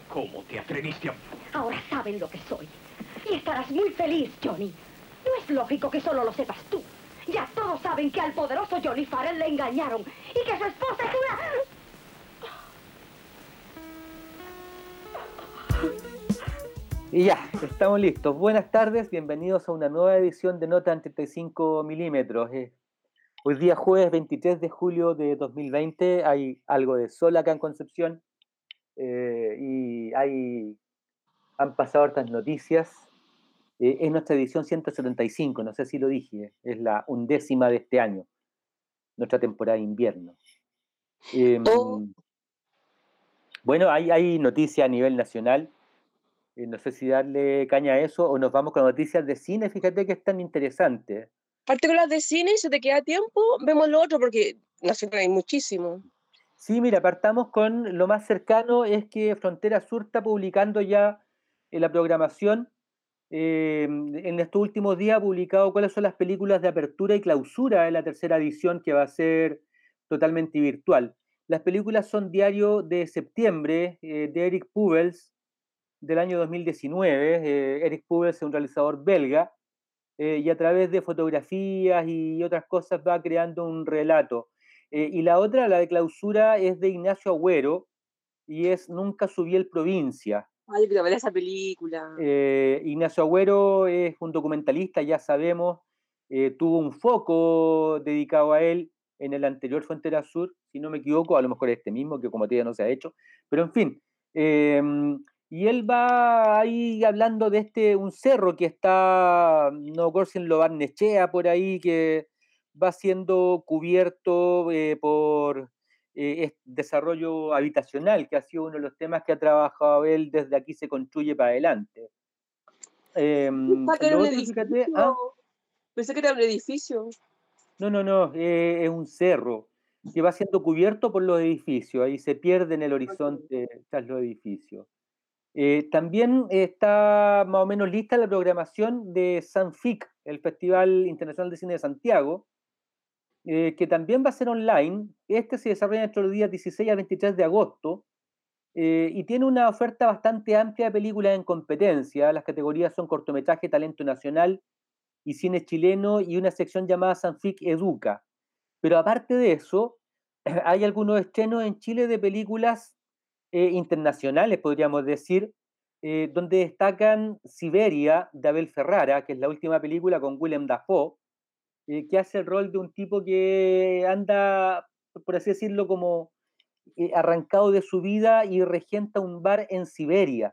¿Cómo te atreviste a...? Ahora saben lo que soy. Y estarás muy feliz, Johnny. No es lógico que solo lo sepas tú. Ya todos saben que al poderoso Johnny Farrell le engañaron y que su esposa es una... Y ya, estamos listos. Buenas tardes, bienvenidos a una nueva edición de Nota en 35 milímetros. Hoy día jueves 23 de julio de 2020, hay algo de sol acá en Concepción han pasado hartas noticias. Es nuestra edición 175, no sé si lo dije, es la 11ª de este año, nuestra temporada de invierno. Bueno, hay noticias a nivel nacional. No sé si darle caña a eso o nos vamos con noticias de cine. Fíjate que es tan interesante. Parte con las de cine y si te queda tiempo, vemos lo otro porque nacional hay muchísimo. Sí, mira, partamos con lo más cercano, es que Frontera Sur está publicando ya la programación. En estos últimos días ha publicado cuáles son las películas de apertura y clausura de la tercera edición que va a ser totalmente virtual. Las películas son Diario de Septiembre, de Eric Poovels, del año 2019. Eric Poovels es un realizador belga, y a través de fotografías y otras cosas va creando un relato. Y la otra, la de clausura, es de Ignacio Agüero y es Nunca subí el Provincia. Ay, pero ver esa película. Ignacio Agüero es un documentalista, ya sabemos, tuvo un foco dedicado a él en el anterior Frontera Sur, si no me equivoco, a lo mejor este mismo, que como te digo no se ha hecho, pero en fin. Y él va ahí hablando de un cerro que está, no recuerdo si en Lo Barnechea, por ahí, que va siendo cubierto por desarrollo habitacional, que ha sido uno de los temas que ha trabajado él desde Aquí se construye para adelante. Pensaba que era Lo un otro, edificio. fíjate, Pensé que era un edificio. no, es un cerro que va siendo cubierto por los edificios, ahí se pierde en el horizonte tras los edificios. También está más o menos lista la programación de Sanfic, el Festival Internacional de Cine de Santiago, que también va a ser online. Este se desarrolla entre los días 16 a 23 de agosto, y tiene una oferta bastante amplia de películas en competencia. Las categorías son cortometraje, talento nacional y cine chileno, y una sección llamada Sanfic Educa. Pero aparte de eso, hay algunos estrenos en Chile de películas internacionales, podríamos decir, donde destacan Siberia, de Abel Ferrara, que es la última película con Willem Dafoe, que hace el rol de un tipo que anda, por así decirlo, como arrancado de su vida y regenta un bar en Siberia.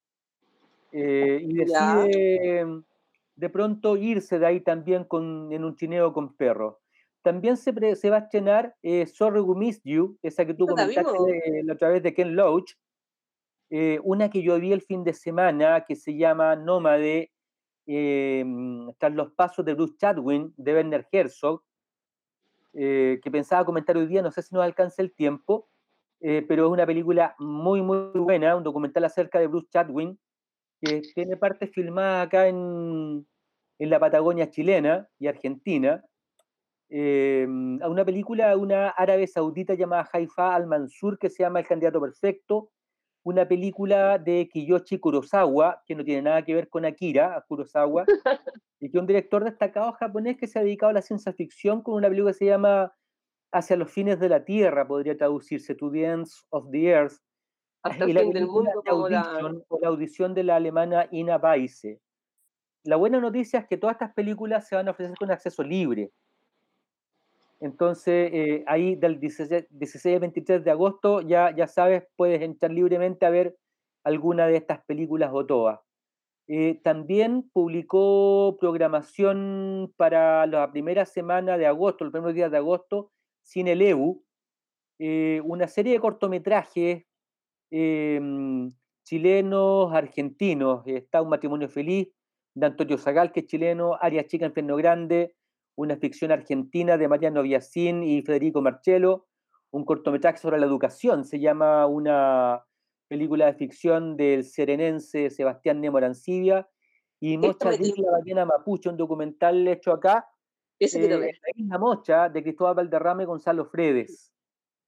Y Ya. decide de pronto irse de ahí también en un trineo con perros. También se va a estrenar Sorry We Missed You, esa que tú ¿La comentaste vimos? la otra vez de Ken Loach, una que yo vi el fin de semana que se llama Nómade, tras los pasos de Bruce Chatwin, de Werner Herzog, que pensaba comentar hoy día, no sé si nos alcanza el tiempo, pero es una película muy, muy buena, un documental acerca de Bruce Chatwin, que tiene parte filmada acá en la Patagonia chilena y argentina, a una película de una árabe saudita llamada Haifa al-Mansur, que se llama El candidato perfecto, una película de Kiyoshi Kurosawa, que no tiene nada que ver con Akira Kurosawa, y que es un director destacado japonés que se ha dedicado a la ciencia ficción con una película que se llama Hacia los fines de la Tierra, podría traducirse, To the Ends of the Earth, Hasta y el la fin del película mundo, The como la. Audition, o La audición de la alemana Ina Weisse. La buena noticia es que todas estas películas se van a ofrecer con acceso libre. Entonces, ahí del 16 al 23 de agosto, ya sabes, puedes entrar libremente a ver alguna de estas películas o todas. También publicó programación para la primera semana de agosto, los primeros días de agosto, Cine Lebu, una serie de cortometrajes eh, chilenos, argentinos. Está Un matrimonio feliz, de Antonio Zagal, que es chileno, Área Chica, Infierno Grande, una ficción argentina de Mariano Biasín y Federico Marcello, un cortometraje sobre la educación, se llama Una película de ficción del serenense Sebastián Nemo Arancibia, y Esta Mocha me Dick, tinca. la ballena mapuche, un documental hecho acá, Esa quiero ver. en la isla Mocha, de Cristóbal Valderrama y Gonzalo Fredes.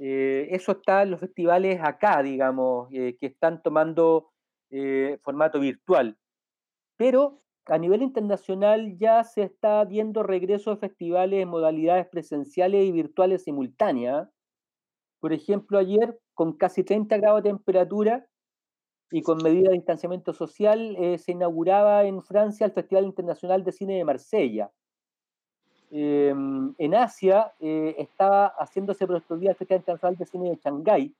Eso está en los festivales acá, digamos, que están tomando formato virtual. Pero a nivel internacional ya se está viendo regreso de festivales en modalidades presenciales y virtuales simultáneas. Por ejemplo, ayer, con casi 30 grados de temperatura y con medidas de distanciamiento social, se inauguraba en Francia el Festival Internacional de Cine de Marsella. En Asia estaba haciéndose por estos días el Festival Internacional de Cine de Shanghái,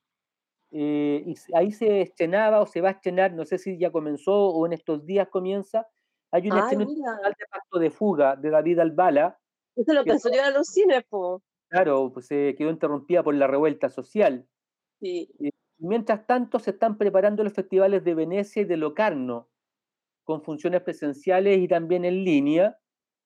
ahí se estrenaba o se va a estrenar, no sé si ya comenzó o en estos días comienza, hay un Ay, estreno mira, internacional de Pacto de Fuga de David Albala, eso lo que pensó llevar a los cines, po. claro, pues se quedó interrumpida por la revuelta social. Sí. Mientras tanto, se están preparando los festivales de Venecia y de Locarno, con funciones presenciales y también en línea.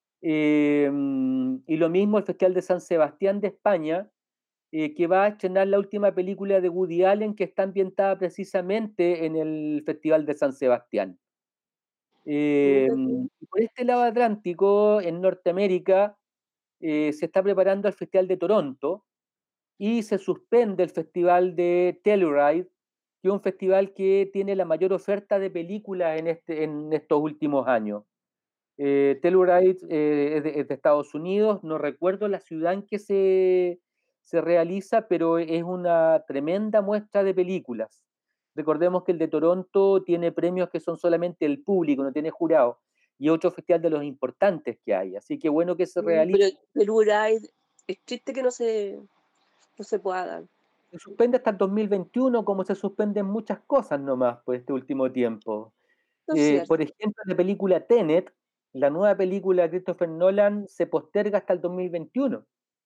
Y lo mismo el Festival de San Sebastián de España, que va a estrenar la última película de Woody Allen, que está ambientada precisamente en el Festival de San Sebastián. Mira tú. Por este lado Atlántico, en Norteamérica, se está preparando el Festival de Toronto y se suspende el Festival de Telluride, que es un festival que tiene la mayor oferta de películas en estos últimos años. Telluride es de Estados Unidos, no recuerdo la ciudad en que se realiza, pero es una tremenda muestra de películas. Recordemos que el de Toronto tiene premios que son solamente el público, no tiene jurado, y otro festival de los importantes que hay. Así que bueno que se realice. Pero el Uruguay es triste que no se pueda dar. Se suspende hasta el 2021, como se suspenden muchas cosas nomás por este último tiempo. Eso es Por cierto. ejemplo, la película Tenet, la nueva película de Christopher Nolan, se posterga hasta el 2021.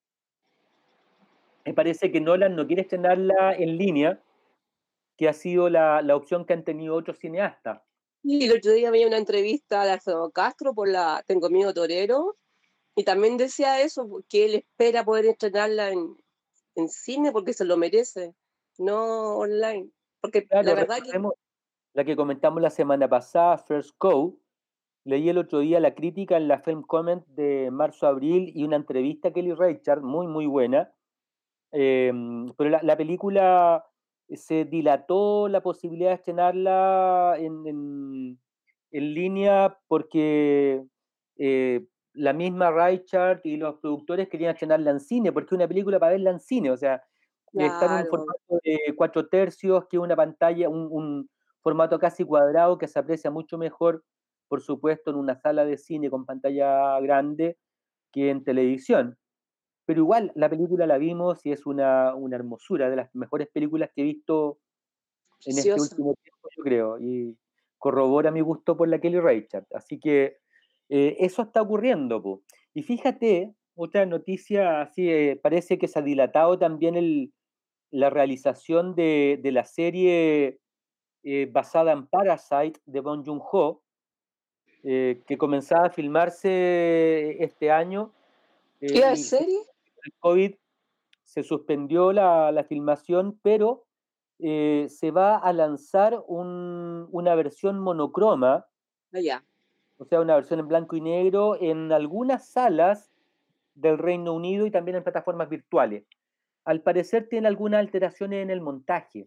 Me parece que Nolan no quiere estrenarla en línea, que ha sido la opción que han tenido otros cineastas. Y el otro día veía una entrevista de Alfredo Castro por la Tengo Miedo Torero y también decía eso, que él espera poder estrenarla en cine porque se lo merece, no online. Porque la Claro, verdad que, recordemos la que comentamos la semana pasada, First Cow. Leí el otro día la crítica en la Film Comment de marzo-abril y una entrevista a Kelly Reichardt, muy, muy buena. Pero la película se dilató la posibilidad de estrenarla en línea porque la misma Richard y los productores querían estrenarla en cine, porque es una película para verla en cine, o sea, está en un claro, formato de 4 tercios, que es una pantalla, un formato casi cuadrado que se aprecia mucho mejor, por supuesto, en una sala de cine con pantalla grande que en televisión. Pero igual, la película la vimos y es una hermosura, de las mejores películas que he visto en este preciosa. último tiempo, yo creo, y corrobora mi gusto por la Kelly Reichardt. Así que eso está ocurriendo, po. Y fíjate, otra noticia, así parece que se ha dilatado también la realización de la serie basada en Parasite de Bong Joon-ho, que comenzaba a filmarse este año, ¿Y la y serie? el COVID se suspendió la filmación, pero se va a lanzar una versión monocroma, Allá. o sea, una versión en blanco y negro en algunas salas del Reino Unido y también en plataformas virtuales. Al parecer tiene algunas alteraciones en el montaje,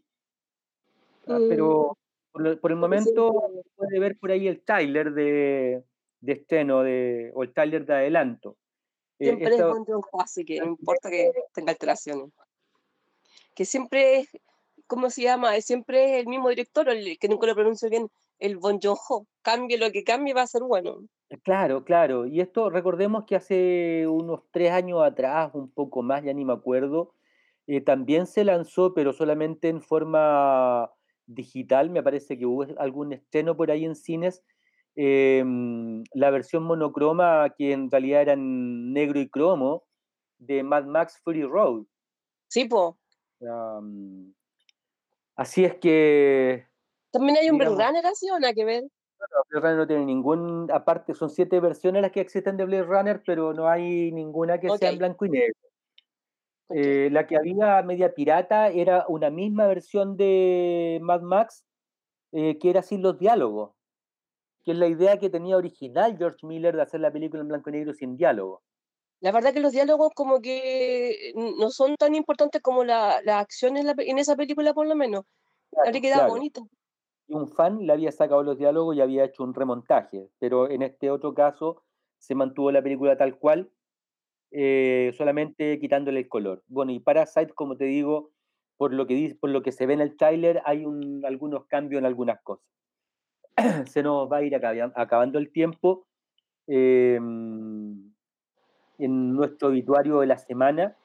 Mm, pero por el porque siempre, momento se puede ver por ahí el tráiler de estreno o el tráiler de adelanto. siempre es Esto buen triunfo, así que no importa que tenga alteraciones. Que siempre es, ¿cómo se llama? Es siempre el mismo director, el que nunca lo pronuncio bien, el Bon Joon-ho. Cambie lo que cambie, va a ser bueno. Claro, claro. Y esto recordemos que hace unos 3 años atrás, un poco más, ya ni me acuerdo, también se lanzó, pero solamente en forma digital. Me parece que hubo algún estreno por ahí en cines. La versión monocroma, que en realidad era en negro y cromo, de Mad Max Fury Road. Sí, po. Um, Así es que, También hay un Blade digamos, Runner así, ¿o nada que ver? Blade Runner no tiene ningún, aparte son 7 versiones las que existen de Blade Runner, pero no hay ninguna que Ok, sea en blanco y negro. ok. La que había media pirata era una misma versión de Mad Max, que era sin los diálogos, que es la idea que tenía original George Miller de hacer la película en blanco y negro sin diálogo. La verdad que los diálogos como que no son tan importantes como la acción en esa película, por lo menos. Habría quedado Claro. bonito. Y un fan le había sacado los diálogos y había hecho un remontaje, pero en este otro caso se mantuvo la película tal cual, solamente quitándole el color. Bueno, y Parasite, como te digo, por lo que se ve en el tráiler, hay algunos cambios en algunas cosas. Se nos va a ir acabando el tiempo. En nuestro obituario de la semana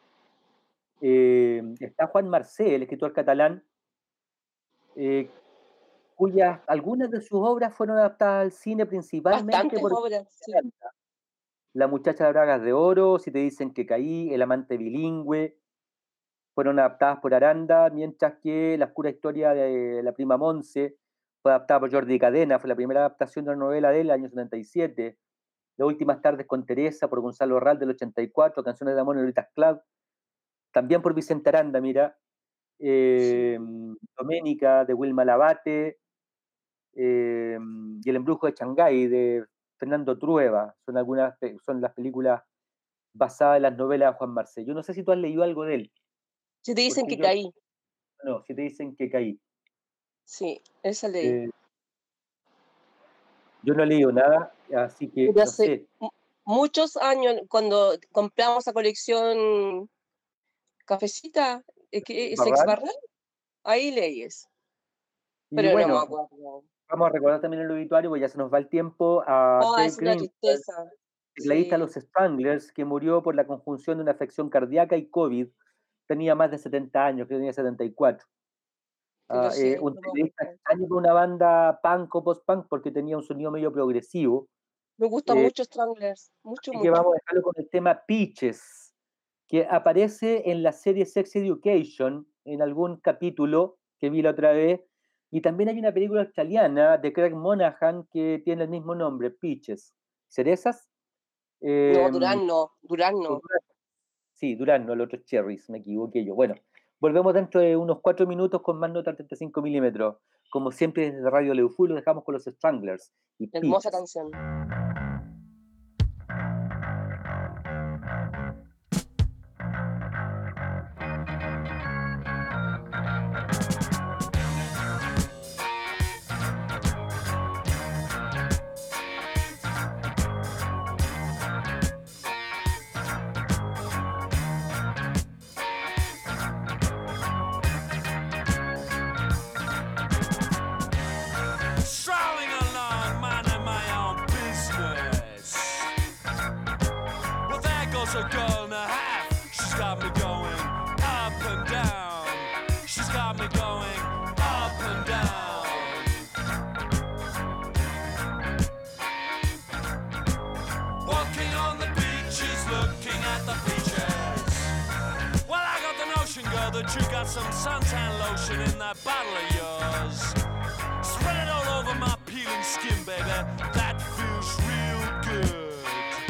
está Juan Marcé, el escritor catalán, eh, cuyas algunas de sus obras fueron adaptadas al cine principalmente Bastantes por obras, sí. La muchacha de Bragas de Oro, Si te dicen que caí, El amante bilingüe, fueron adaptadas por Aranda, mientras que La oscura historia de la prima Monse fue adaptada por Jordi Cadena, fue la primera adaptación de una novela del año 77. Las últimas tardes con Teresa por Gonzalo Herral del 84, Canciones de amor en Lolitas Club, también por Vicente Aranda, mira, Sí. Doménica de Wilma Labate, y El embrujo de Shanghái de Fernando Trueba, son las películas basadas en las novelas de Juan Marcé. Yo no sé si tú has leído algo de él, Si te dicen porque que caí, no, si te dicen que caí. sí, esa leí. Eh, yo no he leído nada, así que Pero no hace sé. muchos años, cuando compramos la colección Cafecita, que es Ex ¿Barral? Barral, ahí leí eso, Y pero no me bueno, acuerdo. vamos a recordar también el obituario, porque ya se nos va el tiempo, a Ah, Dave es una Greenberg, tristeza. tecladista de Sí, los Stranglers, que murió por la conjunción de una afección cardíaca y COVID. Tenía más de 70 años, creo que tenía 74. que lo Un siento, tecladista mamita. extraño para una banda punk o post-punk porque tenía un sonido medio progresivo. Me gusta Eh, mucho Stranglers, mucho, Así que mucho. vamos a dejarlo con el tema Peaches, que aparece en la serie Sex Education, en algún capítulo que vi la otra vez, y también hay una película australiana de Craig Monahan que tiene el mismo nombre, Peaches. ¿Cerezas? No, Eh, Durán o no. sí, Durazno, el otro es Cherries, me equivoqué yo. Bueno, volvemos dentro de unos 4 minutos con más nota 35 milímetros. Como siempre desde Radio Leufú lo dejamos con los Stranglers y Hermosa Peaches. canción. Strolling along, minding my own business. Well, there goes a girl and a half. She's got me going up and down. She's got me going up and down. Walking on the beaches, looking at the peaches. Well, I got the notion, girl, that you got some suntan lotion in that bottle of yours. Spread it all over my peeling skin, baby. That feels real good.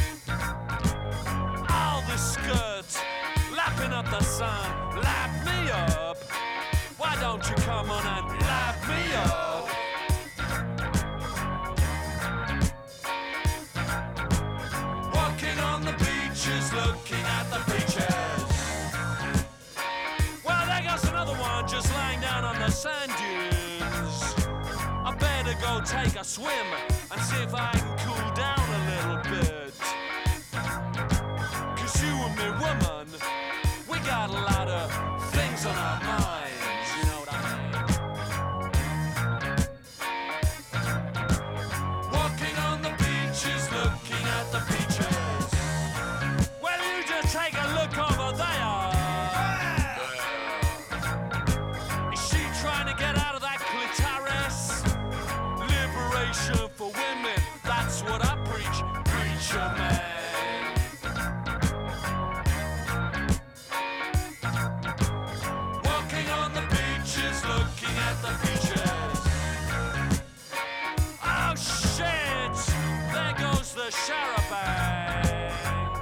All the skirts, lapping up the sun, lap me up. Why don't you come on and lap me up? Walking on the beaches, looking at the beaches. Well, there goes another one just lying down on the sand dunes. I better go take a swim and see if I can cool down a little bit. 'Cause you and me, woman, we got a lot of things on our minds, you know what I mean? Walking on the beaches, looking at the beaches. Well, you just take a look over there. Is she trying to get out of that clitoris? Liberation for women, that's what I preach, preacher man. Walking on the beaches, looking at the beaches. Oh shit, there goes the charabanc.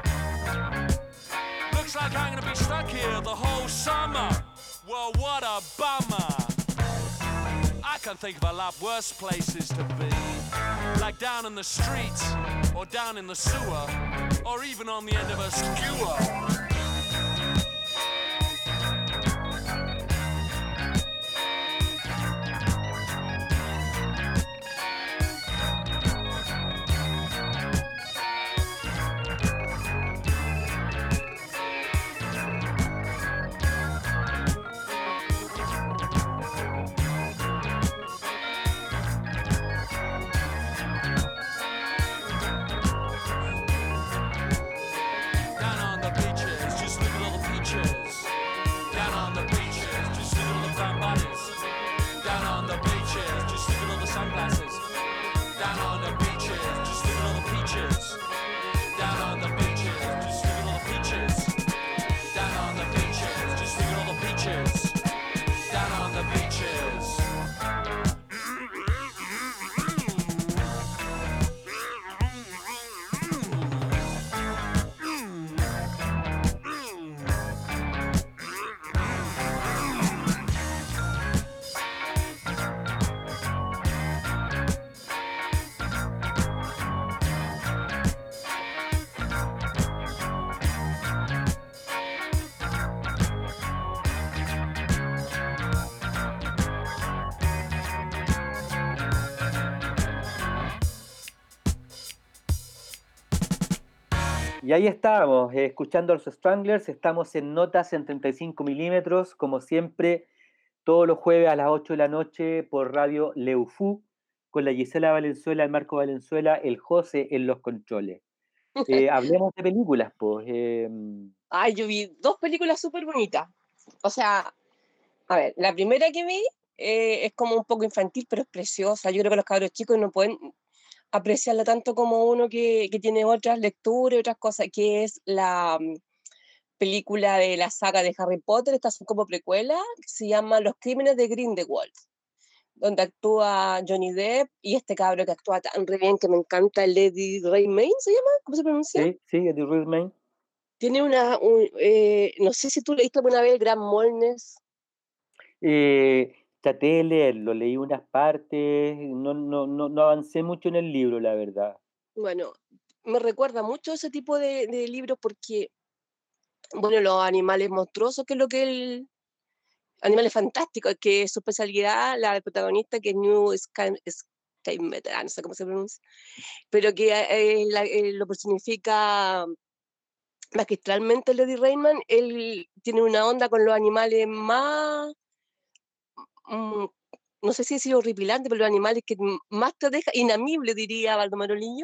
Looks like I'm gonna be stuck here the whole summer. Well, what a bummer. I can think of a lot worse places to be, like down in the streets or down in the sewer. or even on the end of a skewer. Y ahí estábamos, escuchando a los Stranglers, estamos en Notas en 35 milímetros, como siempre, todos los jueves a las 8 de la noche por Radio Leufú, con la Gisela Valenzuela, el Marco Valenzuela, el José en los controles. Hablemos de películas, pues. Ay, yo vi dos películas súper bonitas. O sea, a ver, la primera que vi es como un poco infantil, pero es preciosa. Yo creo que los cabros chicos no pueden apreciarla tanto como uno que tiene otras lecturas y otras cosas, que es la película de la saga de Harry Potter, estas son como precuelas, que se llama Los Crímenes de Grindelwald, donde actúa Johnny Depp y este cabro que actúa tan re bien que me encanta, Lady Redmayne, ¿se llama? ¿Cómo se pronuncia? Sí, sí, Eddie Redmayne. Tiene no sé si tú leíste alguna vez el Gran Molnes. Traté de leerlo, leí unas partes, no avancé mucho en el libro, la verdad. Bueno, me recuerda mucho ese tipo de libros porque, bueno, los animales monstruosos, que es lo que él, animales fantásticos, que es su especialidad, la protagonista, que es Skymeter, no sé cómo se pronuncia, pero que lo personifica magistralmente Lady Raymond. Él tiene una onda con los animales más, mm, no sé si es horripilante, pero los animales que más te deja inamible, diría Baldomero Liño,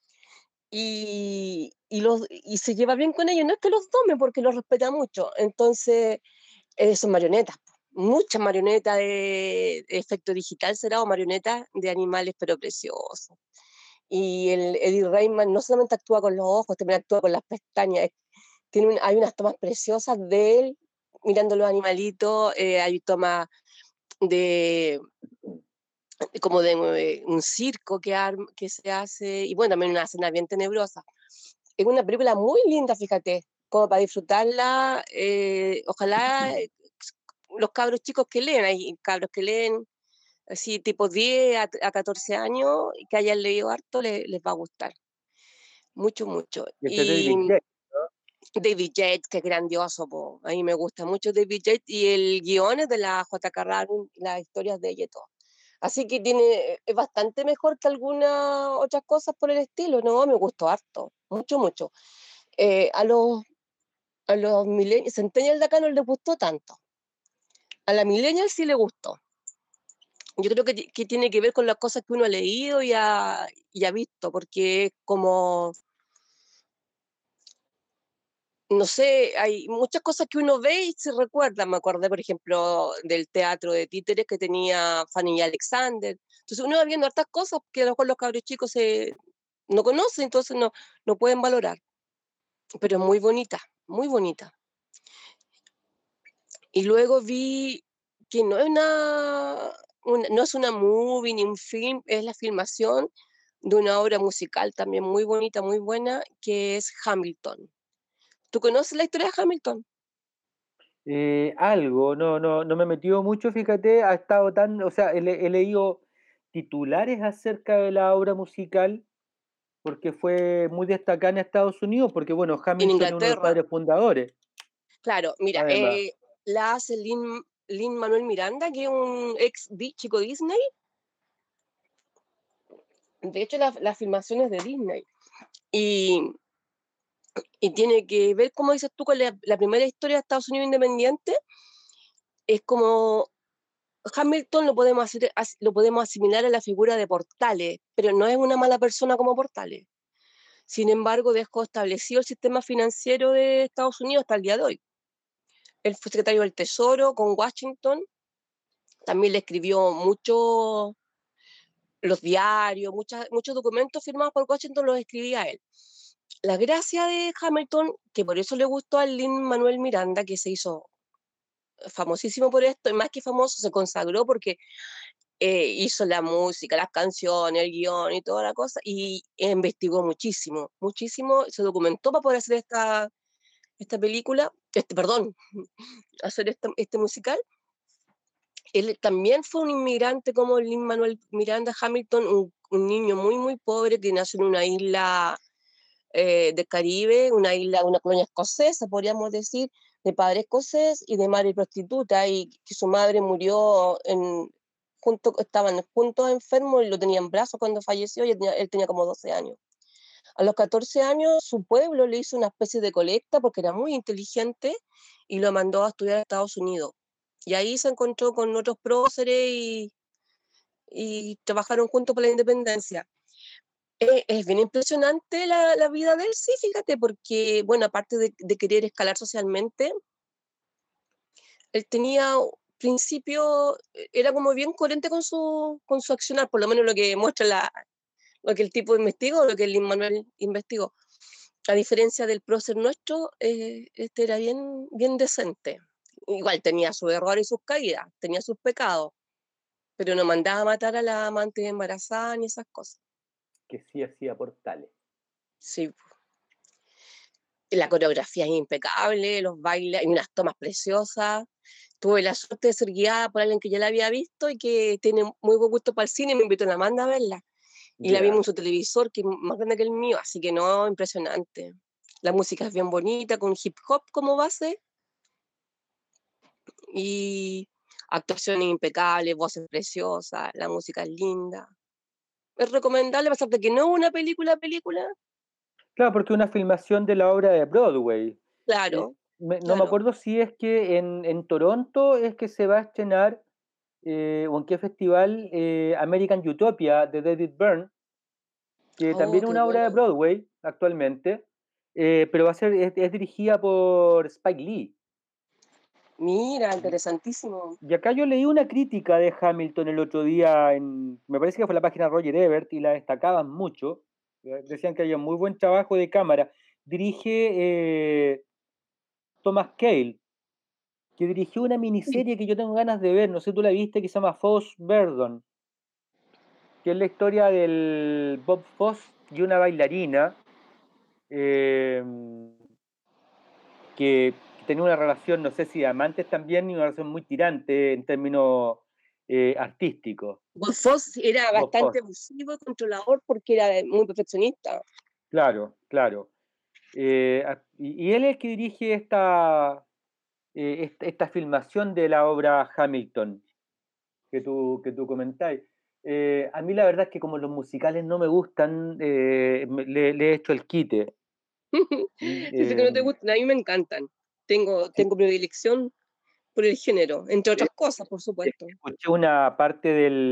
y se lleva bien con ellos. No es que los tome porque los respeta mucho. Entonces, son marionetas, muchas marionetas de efecto digital será, o marionetas de animales, pero preciosos. Y el Eddie Raymond no solamente actúa con los ojos, también actúa con las pestañas. Hay unas tomas preciosas de él mirando los animalitos, hay tomas de como de un circo que se hace, y bueno, también una escena bien tenebrosa. Es una película muy linda, fíjate, como para disfrutarla. Ojalá los cabros chicos que leen, hay cabros que leen así tipo 10 a 14 años, que hayan leído harto, les va a gustar. Mucho, mucho. Y ese Y David Yates, David Yates, que es grandioso, po. A mí me gusta mucho David Yates, y el guion es de la J.K. Rowling, las historias de ella y todo. Así que es bastante mejor que algunas otras cosas por el estilo, ¿no? Me gustó harto, mucho, mucho. Eh, a los, a los centennials de acá no les gustó tanto. A la millennial sí le gustó. Yo creo que tiene que ver con las cosas que uno ha leído y ha visto, porque es como, no sé, hay muchas cosas que uno ve y se recuerda. Me acordé, por ejemplo, del teatro de títeres que tenía Fanny y Alexander. Entonces uno va viendo hartas cosas que a lo mejor los cabros chicos no conocen, entonces no pueden valorar. Pero es muy bonita, muy bonita. Y luego vi que no es no es una movie ni un film, es la filmación de una obra musical también muy bonita, muy buena, que es Hamilton. ¿Tú conoces la historia de Hamilton? Algo, no me he metido mucho, fíjate, ha estado tan, o sea, he leído titulares acerca de la obra musical, porque fue muy destacada en Estados Unidos, porque bueno, En Hamilton es uno de los Inglaterra. padres fundadores, Claro, mira, además. la hace Lin Manuel Miranda, que es un chico Disney. De hecho, la filmación es de Disney. Y, y tiene que ver, como dices tú, con la primera historia de Estados Unidos independiente. Es como Hamilton lo podemos asimilar a la figura de Portales, pero no es una mala persona como Portales. Sin embargo, dejó establecido el sistema financiero de Estados Unidos hasta el día de hoy. Él fue secretario del Tesoro con Washington, también le escribió muchos los diarios, muchos documentos firmados por Washington los escribía él. La gracia de Hamilton, que por eso le gustó a Lin Manuel Miranda, que se hizo famosísimo por esto, y más que famoso, se consagró porque hizo la música, las canciones, el guión y toda la cosa, y investigó muchísimo, muchísimo, se documentó para poder hacer esta película, perdón, hacer este musical. Él también fue un inmigrante como Lin Manuel Miranda Hamilton, un niño muy, muy pobre que nació en una isla del Caribe, una colonia escocesa, podríamos decir, de padre escocés y de madre prostituta, y que su madre murió estaban juntos enfermos y lo tenían en brazos cuando falleció, y él tenía como 12 años. A los 14 años su pueblo le hizo una especie de colecta porque era muy inteligente y lo mandó a estudiar a Estados Unidos. Y ahí se encontró con otros próceres y trabajaron juntos por la independencia. Es bien impresionante la vida de él, sí, fíjate, porque, bueno, aparte de querer escalar socialmente, él tenía principio, era como bien coherente con su accionar, por lo menos lo que muestra lo que el tipo investigó, lo que el Manuel investigó. A diferencia del prócer nuestro, este era bien, bien decente. Igual tenía sus errores y sus caídas, tenía sus pecados, pero no mandaba a matar a la amante embarazada ni esas cosas. Que sí hacía Portales. Sí, la coreografía es impecable, los bailes, hay unas tomas preciosas. Tuve la suerte de ser guiada por alguien que ya la había visto y que tiene muy buen gusto para el cine y me invitó a la Amanda a verla. Y la vimos en su televisor, que es más grande que el mío, así que no, impresionante. La música es bien bonita, con hip hop como base, y actuaciones impecables, voces preciosas, la música es linda. Es recomendable, a pesar de que no es una película, Claro, porque una filmación de la obra de Broadway. claro, No me claro. acuerdo si es que en Toronto es que se va a estrenar, o en qué festival, American Utopia de David Byrne, que Oh, también es qué una obra de buena. Broadway actualmente, pero es dirigida por Spike Lee. Mira, interesantísimo. Y acá yo leí una crítica de Hamilton el otro día, me parece que fue la página Roger Ebert, y la destacaban mucho. Decían que había muy buen trabajo de cámara. Dirige Thomas Cale, que dirigió una miniserie que yo tengo ganas de ver, no sé si tú la viste, que se llama Foss Verdon, que es la historia del Bob Foss y una bailarina, eh, que tenía una relación, no sé si de amantes también, y una relación muy tirante en términos artísticos. Foss era Bob Foss, bastante abusivo y controlador porque era muy perfeccionista. claro, claro. Y él es el que dirige esta filmación de la obra Hamilton que tú comentáis. A mí la verdad es que como los musicales no me gustan, le he hecho el quite. Dice que Eh, no te gustan, a mí me encantan. sí, Tengo predilección por el género, entre otras cosas, por supuesto. escuché una parte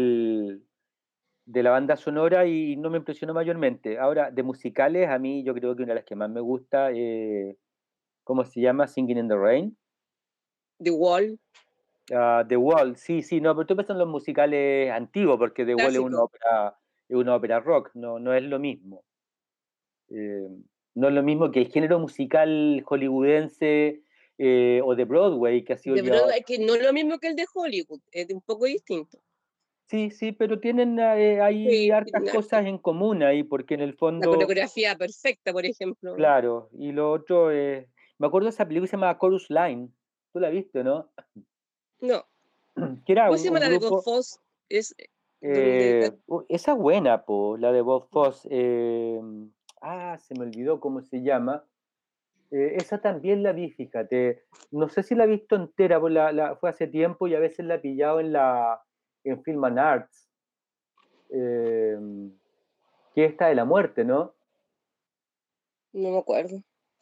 de la banda sonora y no me impresionó mayormente. Ahora, de musicales, a mí yo creo que una de las que más me gusta, ¿cómo se llama? Singing in the Rain. The Wall, The Wall, sí, sí, no, pero estoy pensando en los musicales antiguos, porque The Wall clásico. es una ópera rock, no, no es lo mismo. Eh, no es lo mismo que el género musical hollywoodense, o de Broadway, que ha sido De llevado. Broadway, que no es lo mismo que el de Hollywood, es un poco distinto. Sí, sí, pero tienen, hay Sí, hartas cosas en común ahí, porque en el la fondo, coreografía perfecta, por ejemplo. claro, y lo otro, me acuerdo de esa película que se llama Chorus Line, tú la viste, ¿no? No. Que era ¿Cómo un, se llama un la de Bob grupo, Foss? Es Esa es buena, po, la de Bob Foss. Se me olvidó cómo se llama. Esa también la vi, fíjate. No sé si la he visto entera, pues fue hace tiempo y a veces la he pillado en Film and Arts, eh, que es esta de la muerte, ¿no? No me acuerdo.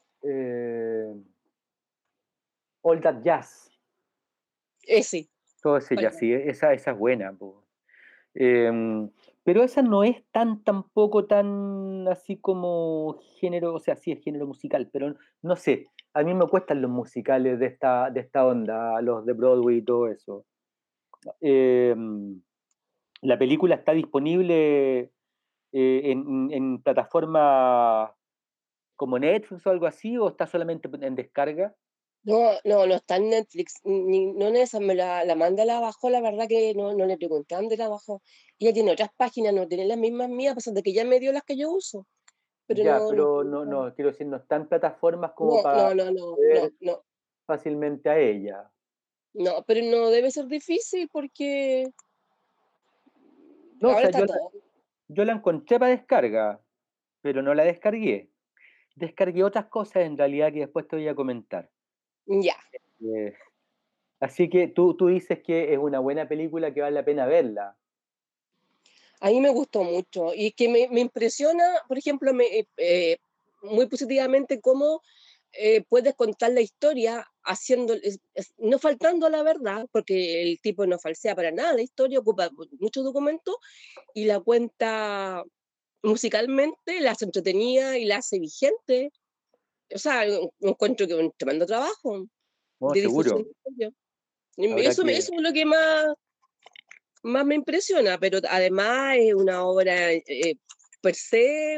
All That Jazz. Sí. Todo ese jazz, sí, esa es buena, po. Pero esa no es tampoco tan así como género, o sea, sí es género musical, pero no sé, a mí me cuestan los musicales de esta onda, los de Broadway y todo eso. Eh, la película está disponible en plataformas como Netflix o algo así, o está solamente en descarga. No está en Netflix, no en esa, me la manda, la bajó, la verdad que no le pregunté dónde la bajó. Ella tiene otras páginas, no tiene las mismas mías, a pesar de que ella me dio las que yo uso, pero Ya, no, pero no, quiero decir, no está en plataformas como para acceder no, fácilmente a ella. no, pero no debe ser difícil porque No, o ahora sea, está todo. yo la encontré para descarga, pero no la descargué. Descargué otras cosas en realidad que después te voy a comentar. Ya. Eh, Así que tú dices que es una buena película que vale la pena verla. A mí me gustó mucho y que me impresiona, por ejemplo, muy positivamente cómo puedes contar la historia haciendo, no faltando a la verdad, porque el tipo no falsea para nada la historia, ocupa muchos documentos y la cuenta musicalmente, la hace entretenida y la hace vigente. O sea, encuentro que es un tremendo trabajo No, de difusión seguro. de historia. Y Habrá eso, que... eso es lo que más me impresiona, pero además es una obra per se,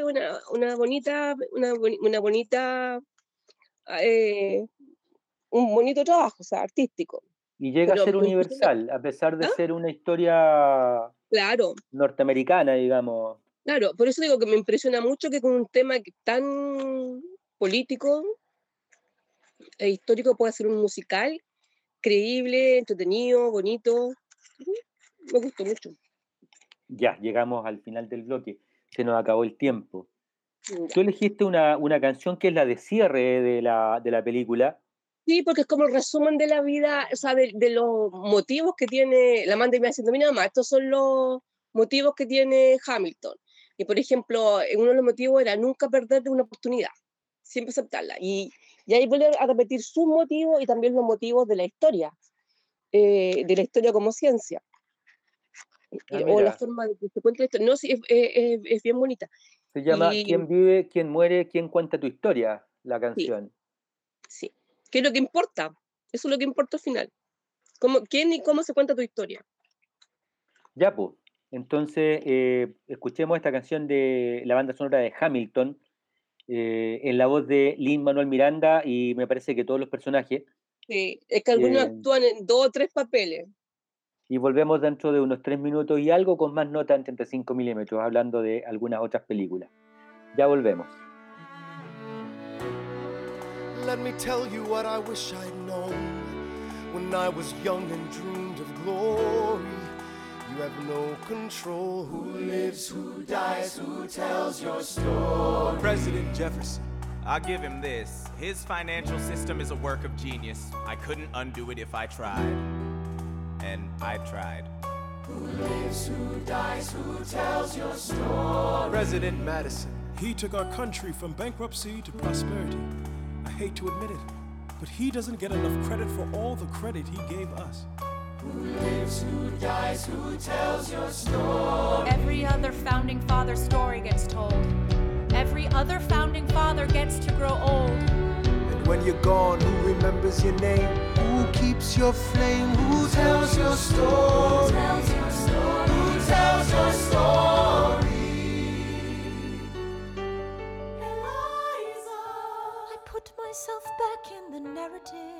una bonita, eh, un bonito trabajo, o sea, artístico. Y llega a Pero ser me impresiona, universal, a pesar de ¿ah? ser una historia Claro, norteamericana, digamos. claro, por eso digo que me impresiona mucho que con un tema tan político e histórico pueda ser un musical creíble, entretenido, bonito. Me gustó mucho. Ya, llegamos al final del bloque. Se nos acabó el tiempo. Ya. Tú elegiste una canción que es la de cierre de la película. Sí, porque es como el resumen de la vida, o sea, de los motivos que tiene la Amanda y me haciendo mi mamá. Estos son los motivos que tiene Hamilton. Y por ejemplo, uno de los motivos era nunca perder una oportunidad, siempre aceptarla. Y ahí vuelve a repetir sus motivos y también los motivos de la historia como ciencia, o la Mira, forma de que se cuenta la historia. No, sí, es bien bonita. se llama Y ¿Quién vive, quién muere, quién cuenta tu historia? La sí, canción. sí. ¿Qué es lo que importa? Eso es lo que importa al final. ¿Quién y cómo se cuenta tu historia? Ya, pues. Entonces, escuchemos esta canción de la banda sonora de Hamilton, en la voz de Lin-Manuel Miranda y me parece que todos los personajes. Sí, es que algunos Eh, actúan en 2 o 3 papeles. y volvemos dentro de unos 3 minutos y algo con más nota en 35 milímetros, hablando de algunas otras películas. Ya volvemos. Let me tell you what I wish I'd known when I was young and dreamed of glory. You have no control. Who lives, who dies, who tells your story? President Jefferson. I'll give him this. His financial system is a work of genius. I couldn't undo it if I tried. And I tried. Who lives, who dies, who tells your story? President Madison. He took our country from bankruptcy to prosperity. I hate to admit it, but he doesn't get enough credit for all the credit he gave us. Who lives, who dies, who tells your story? Every other founding father story gets told. Every other founding father gets to grow old. And when you're gone, who remembers your name? Who keeps your flame? Who tells your story? Who tells your story? Who tells your story? Eliza, I put myself back in the narrative.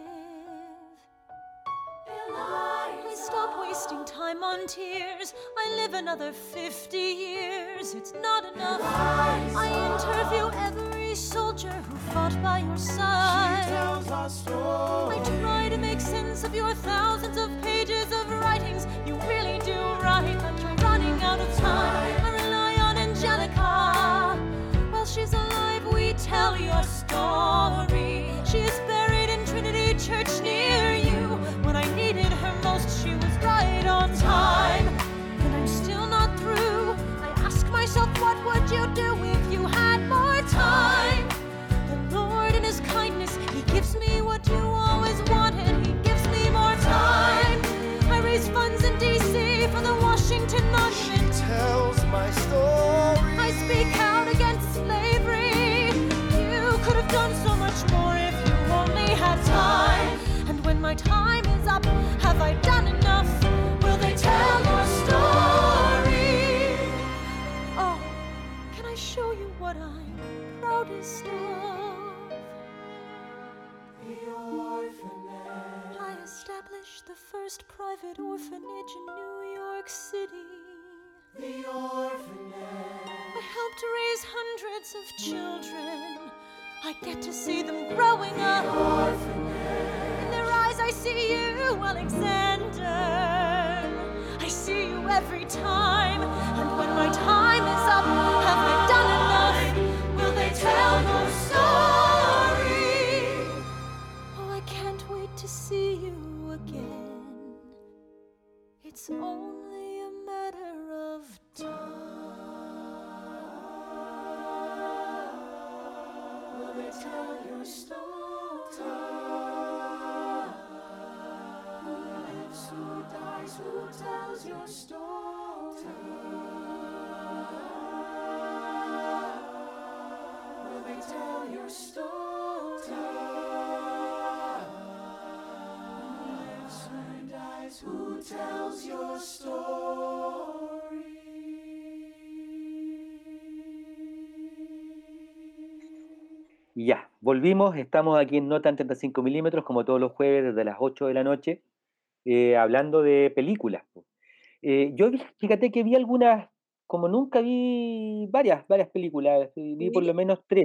I stop wasting time on tears. I live another 50 years. It's not enough. I interview every soldier who fought by your side. She tells our story. I try to make sense of your thousands of pages of writings. You really do write, but you're running the first private orphanage in New York City. The orphanage. I helped raise hundreds of children. I get to see them growing up. In their eyes I see you, Alexander. I see you every time. And when my time is up, have I done enough? Will they tell your story? Oh, I can't wait to see you again. It's only a matter of time. Will they tell your story? Who lives, who dies, who tells your story? Will they tell your story? Who lives, who dies, who tells your story? Ya, volvimos, estamos aquí en Nota en 35 milímetros, como todos los jueves desde las 8 de la noche, hablando de películas. Fíjate que vi algunas, como nunca vi varias películas, vi por lo menos 3.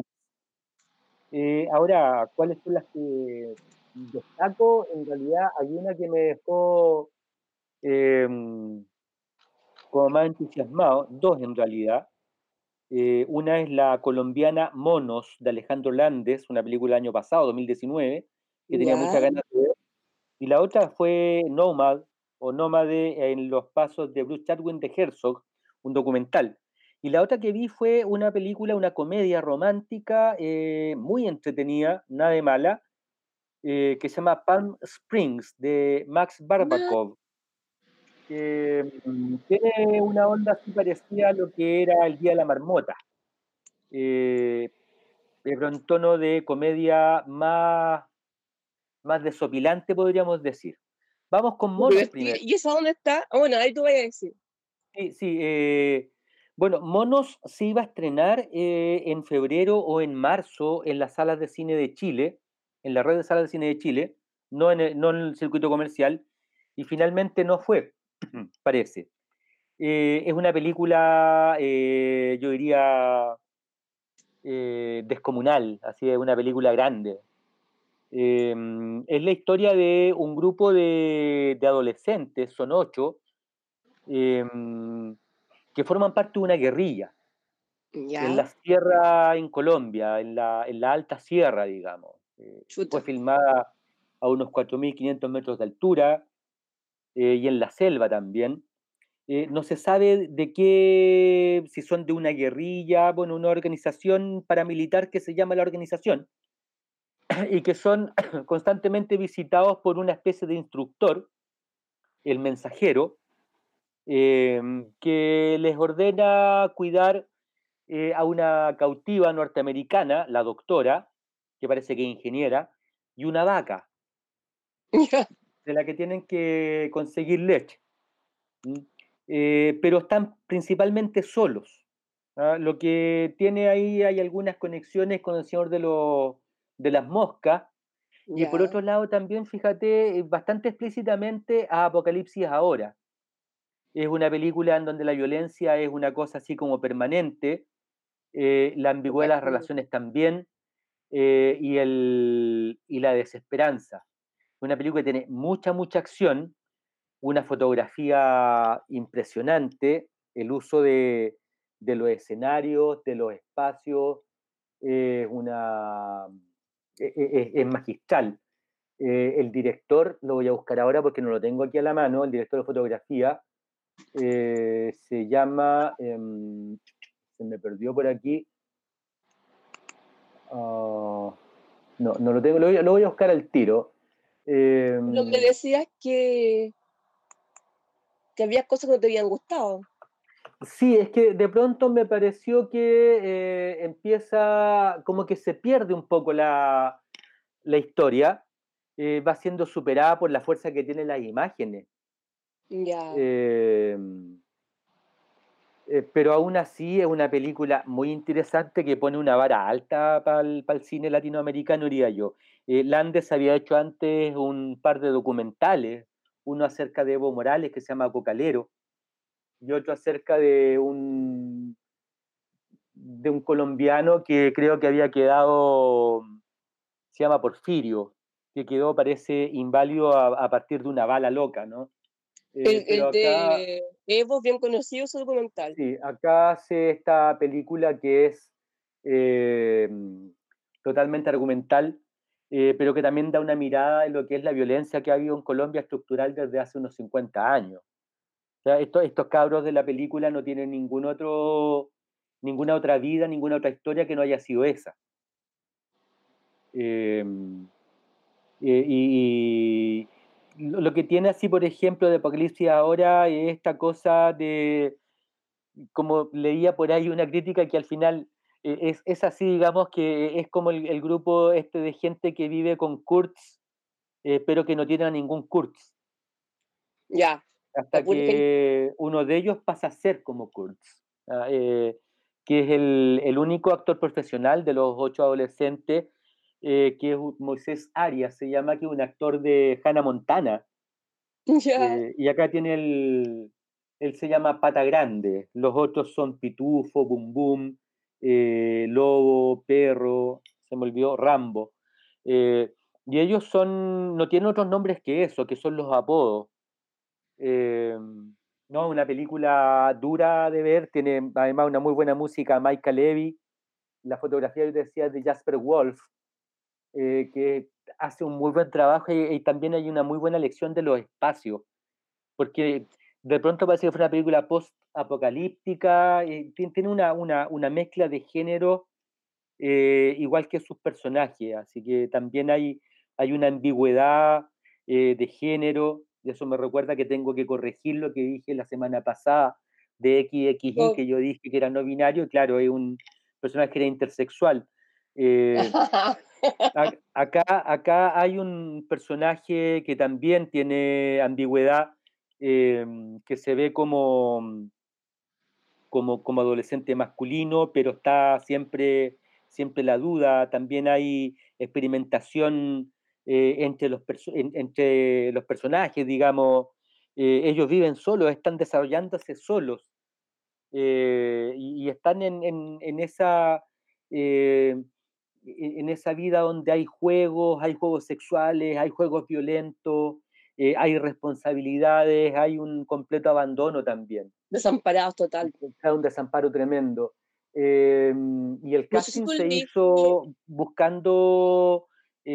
Ahora, ¿cuáles son las que destaco? En realidad hay una que me dejó como más entusiasmado, 2 en realidad. Una es la colombiana Monos de Alejandro Landes, una película del año pasado, 2019, que tenía muchas Ya. ganas de ver. Y la otra fue Nomad, o Nómade en los pasos de Bruce Chatwin de Herzog, un documental. Y la otra que vi fue una película, una comedia romántica, muy entretenida, nada de mala, que se llama Palm Springs, de Max Barbakov. Tiene una onda así parecida a lo que era El Día de la Marmota, pero en tono de comedia más desopilante, podríamos decir. Vamos con Monos primero. ¿Y esa dónde está? Ah, bueno, ahí tú vas a decir. Sí. Bueno, Monos se iba a estrenar en febrero o en marzo en las salas de cine de Chile, en la red de salas de cine de Chile, no en el circuito comercial, y finalmente no fue, parece. Es una película, yo diría, descomunal, así es una película grande. Es la historia de un grupo de adolescentes, son 8, que forman parte de una guerrilla en la Ya, sierra en Colombia, en la alta sierra, digamos. Fue chuta. filmada a unos 4.500 metros de altura y en la selva también. No se sabe si son de una guerrilla, bueno, una organización paramilitar que se llama La Organización, y que son constantemente visitados por una especie de instructor, el mensajero, que les ordena cuidar a una cautiva norteamericana, la doctora, que parece que es ingeniera, y una vaca, Ya, de la que tienen que conseguir leche. ¿Mm? Pero están principalmente solos. ¿Ah? Lo que tiene ahí, hay algunas conexiones con el Señor de las Moscas, y por ya. otro lado también, fíjate, bastante explícitamente a Apocalipsis Ahora. Es una película en donde la violencia es una cosa así como permanente, la ambigüedad de las relaciones también, y la desesperanza. Una película que tiene mucha acción, una fotografía impresionante, el uso de los escenarios, de los espacios, es es magistral. El director, lo voy a buscar ahora porque no lo tengo aquí a la mano, el director de fotografía, se llama, se me perdió por aquí, no lo tengo, lo voy a buscar al tiro. Lo que decías que había cosas que no te habían gustado. Sí, es que de pronto me pareció que empieza, como que se pierde un poco la historia, va siendo superada por la fuerza que tienen las imágenes. Ya, Eh, pero aún así es una película muy interesante que pone una vara alta para el cine latinoamericano, diría yo. Landes había hecho antes un par de documentales uno acerca de Evo Morales, que se llama Cocalero, y otro acerca de un colombiano que creo que había quedado, se llama Porfirio, que quedó, parece, inválido a partir de una bala loca, ¿no? Pero El acá, de Evo, bien conocido su documental. sí, acá hace esta película que es eh, totalmente argumental, pero que también da una mirada en lo que es la violencia que ha habido en Colombia estructural desde hace unos 50 años. O sea, estos cabros de la película no tienen ninguna otra vida, ninguna otra historia que no haya sido esa. Eh, y lo que tiene así, por ejemplo, de Apocalipsis ahora es esta cosa de, como leía por ahí una crítica que al final es así, digamos, que es como el grupo este de gente que vive con Kurtz, pero que no tiene a ningún Kurtz, Ya, la hasta pura gente. que uno de ellos pasa a ser como Kurtz, ¿ah? Que es el único actor profesional de los 8 adolescentes, que es Moisés Arias, se llama, que es un actor de Hannah Montana. Ya. Y acá tiene él se llama Pata Grande, los otros son Pitufo, Bum Bum, Lobo, Perro, se me olvidó, Rambo. Y ellos no tienen otros nombres que eso, que son los apodos. Eh, no, una película dura de ver, tiene además una muy buena música, Michael Levy, la fotografía yo te decía de Jasper Wolf, que hace un muy buen trabajo y también hay una muy buena lección de los espacios, porque de pronto parece que fue una película post-apocalíptica, tiene una mezcla de género, igual que sus personajes, así que también hay una ambigüedad de género, y eso me recuerda que tengo que corregir lo que dije la semana pasada de XXI, No. que yo dije que era no binario, y claro, es un personaje que era intersexual. Eh, acá hay un personaje que también tiene ambigüedad, eh, que se ve como adolescente masculino, pero está siempre la duda. También hay experimentación entre los personajes, digamos. Ellos viven solos, están desarrollándose solos, y están eh, en esa vida donde hay juegos sexuales, hay juegos violentos, hay responsabilidades, hay un completo abandono también, Desamparados total. hay un desamparo tremendo. Eh, y el No sé si casting tú se leíste. hizo buscando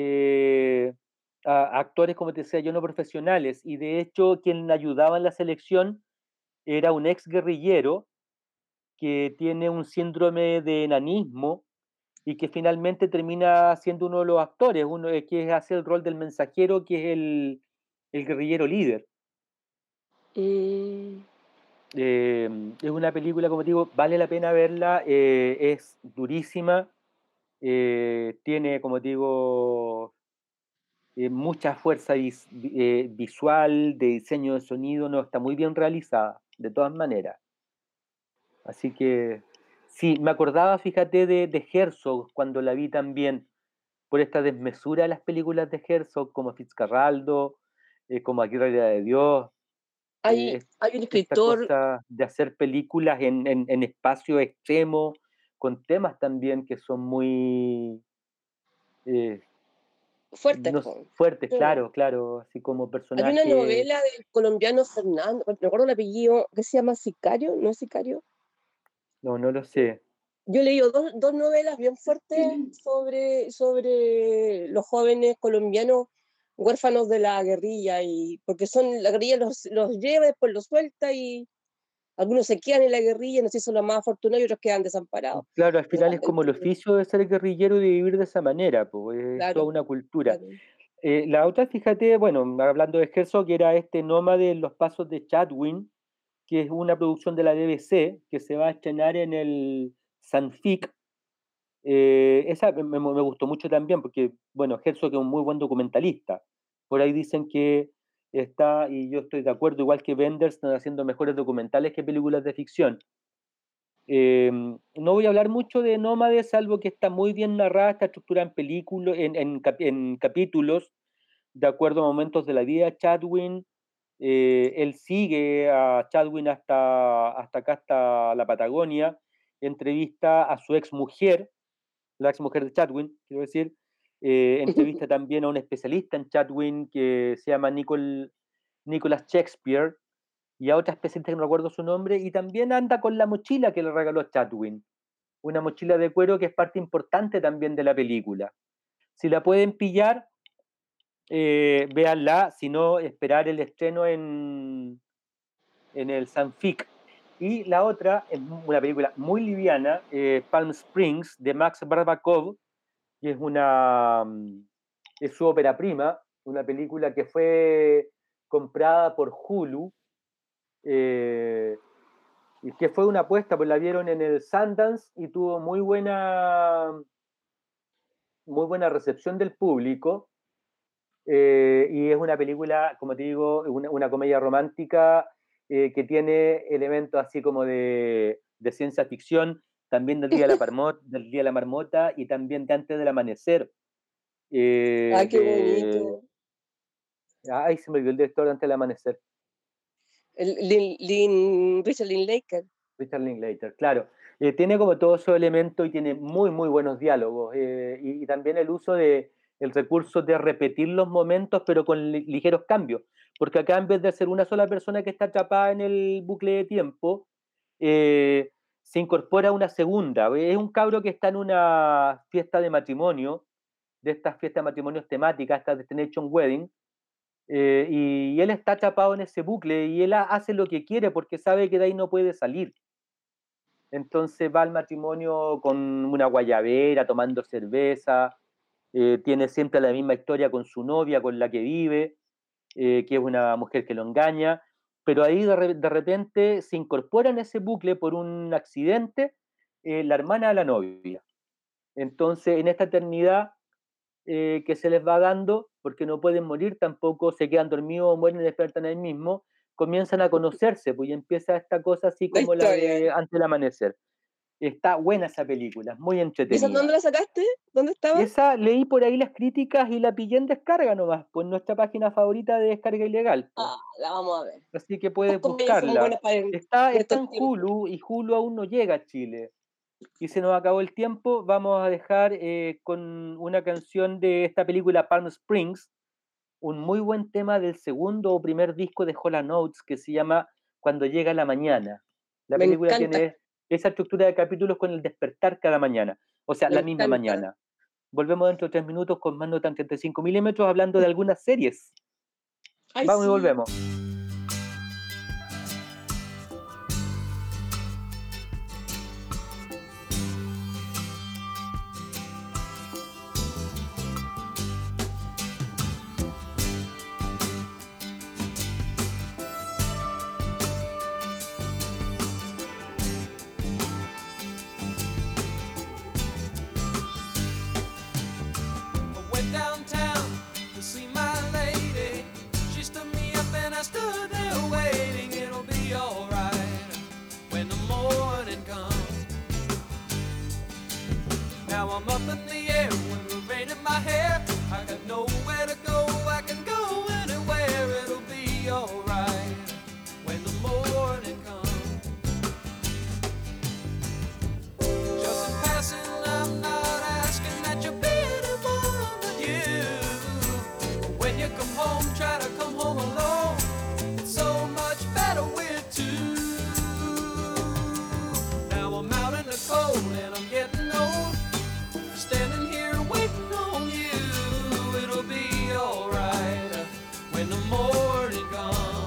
a actores, como te decía yo, no profesionales, y de hecho quien ayudaba en la selección era un ex guerrillero que tiene un síndrome de enanismo y que finalmente termina siendo uno de los actores, uno que hace el rol del mensajero, que es el guerrillero líder. Mm, Eh, es una película, como te digo, vale la pena verla, es durísima, tiene, como te digo, mucha fuerza visual, de diseño de sonido, no, está muy bien realizada, de todas maneras. Así que sí, me acordaba, fíjate, de Herzog cuando la vi también, por esta desmesura de las películas de Herzog, como Fitzcarraldo, como Aguirre de Dios, hay un esta escritor cosa de hacer películas en espacio extremo, con temas también que son muy eh, fuerte, no, po. fuertes, Sí. claro, así como Hay una personajes. novela del colombiano Fernando, no recuerdo el apellido, que se llama Sicario, ¿no es Sicario? No lo sé. Yo he leído dos novelas bien fuertes sobre los jóvenes colombianos huérfanos de la guerrilla, y porque la guerrilla los lleva, después los suelta, y algunos se quedan en la guerrilla, no sé si son los más afortunados, y otros quedan desamparados. Claro, al O sea, final es como el oficio de ser guerrillero y de vivir de esa manera, pues, es toda claro, una cultura. claro. La otra, fíjate, bueno, hablando de Herzog, que era este Nómade en los pasos de Chatwin, que es una producción de la BBC, que se va a estrenar en el Sanfic. Esa me gustó mucho también, porque, bueno, Herzog es un muy buen documentalista. Por ahí dicen que está, y yo estoy de acuerdo, igual que Wenders, están haciendo mejores documentales que películas de ficción. No voy a hablar mucho de Nómade, salvo que está muy bien narrada, está estructurada en películas, en capítulos, de acuerdo a momentos de la vida de Chadwin. Él sigue a Chadwick hasta acá, hasta la Patagonia, entrevista a su ex mujer, la ex mujer de Chadwick, quiero decir, entrevista también a un especialista en Chadwick que se llama Nicholas Shakespeare, y a otra especialista que no recuerdo su nombre, y también anda con la mochila que le regaló Chadwick, una mochila de cuero que es parte importante también de la película. Si la pueden pillar, véanla, si no, esperar el estreno en el Sanfic. Y la otra es una película muy liviana, Palm Springs, de Max Barbakov, que es su ópera prima, una película que fue comprada por Hulu, y que fue una apuesta, pues la vieron en el Sundance y tuvo muy buena recepción del público. Y es una película, como te digo, una comedia romántica que tiene elementos así como de ciencia ficción, también del Día de la Marmota y también de Antes del Amanecer. Qué bonito. Ay, se me olvidó el director de Antes del Amanecer. Richard Linklater. Richard Linklater, claro. Tiene como todos esos elementos y tiene muy, muy buenos diálogos. Y también el uso el recurso de repetir los momentos, pero con ligeros cambios. Porque acá, en vez de ser una sola persona que está atrapada en el bucle de tiempo, se incorpora una segunda. Es un cabro que está en una fiesta de matrimonio, de estas fiestas de matrimonios temáticas, estas Destination Wedding, y él está atrapado en ese bucle y él hace lo que quiere porque sabe que de ahí no puede salir. Entonces va al matrimonio con una guayabera, tomando cerveza, tiene siempre la misma historia con su novia, con la que vive, que es una mujer que lo engaña, pero ahí de repente se incorpora en ese bucle por un accidente la hermana de la novia. Entonces, en esta eternidad que se les va dando, porque no pueden morir tampoco, se quedan dormidos o mueren y despiertan ahí mismo, comienzan a conocerse, pues y empieza esta cosa así como la de Antes del Amanecer. Está buena esa película, es muy entretenida. ¿Esa dónde la sacaste? ¿Dónde estaba? Esa leí por ahí las críticas y la pillé en descarga nomás, pues nuestra página favorita de descarga ilegal. Pues. La vamos a ver. Así que puedes buscarla. Está en Hulu y Hulu aún no llega a Chile. Y se nos acabó el tiempo, vamos a dejar con una canción de esta película Palm Springs, un muy buen tema del segundo o primer disco de Hall & Oates que se llama Cuando llega la mañana. La película tiene esa estructura de capítulos con el despertar cada mañana, o sea, la misma mañana. Volvemos dentro de 3 minutos con más nota en 35 milímetros hablando de algunas series. Vamos y volvemos. Now I'm up in the air with the rain in my hair. I got nowhere to go, I can go anywhere. It'll be alright when the morning comes. Just in passing, I'm not asking that you're beautiful than you. When you come home, try to come home alone. It's so much better with two. Now I'm out in the cold and I'm getting old. Standing here waiting on you. It'll be alright when the morning comes.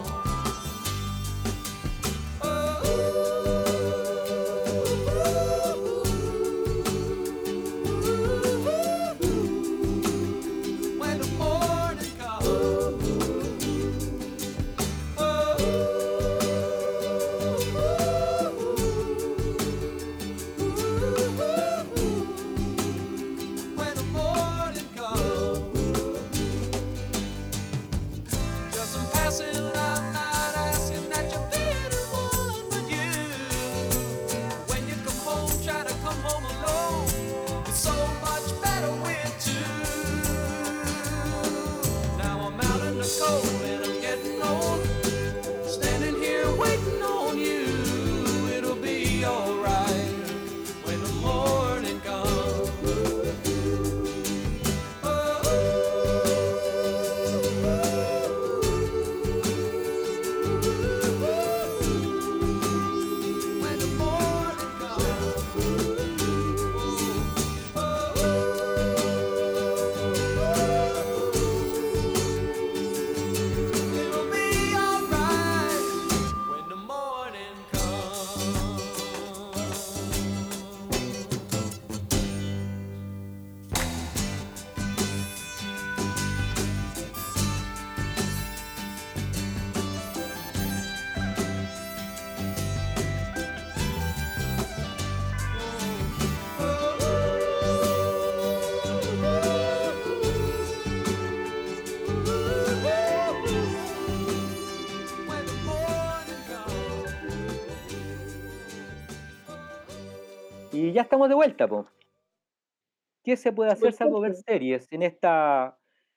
Y ya estamos de vuelta, po. ¿Qué se puede hacer salvo ver Perfecto. series en esta...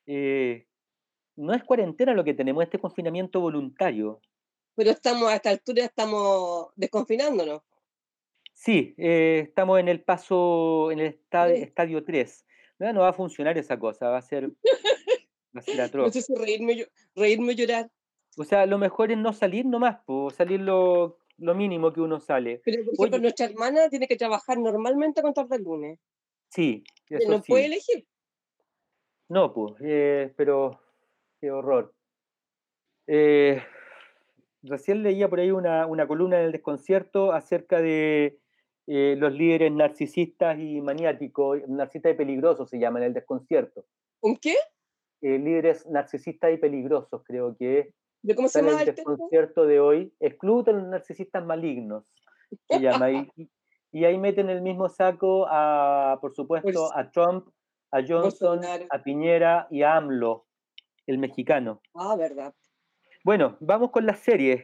no es cuarentena lo que tenemos, este confinamiento voluntario. Pero estamos a esta altura, estamos desconfinándonos. Sí, estamos en el paso, en el Sí. estadio 3. No va a funcionar esa cosa, va a ser No atroz. sé si reírme o llorar. O sea, lo mejor es no salir nomás, po, salir lo mínimo que uno sale. Pero, por ejemplo, Oye, nuestra hermana tiene que trabajar normalmente a contar del lunes. sí, Ella eso no puede sí. elegir. No, pues, pero qué horror. Eh, Recién leía por ahí una columna en el Desconcierto acerca de los líderes narcisistas y maniáticos, narcisistas y peligrosos se llama en el Desconcierto. ¿Un qué? Líderes narcisistas y peligrosos, creo que es. ¿De cómo se Sale llama el el texto? Desconcierto de hoy. Excluyen a los narcisistas malignos, se llama. Y ahí meten en el mismo saco por supuesto, Pues, a Trump, a Johnson, Bolsonaro. a Piñera y a AMLO, el mexicano. Ah, verdad. Bueno, vamos con las series.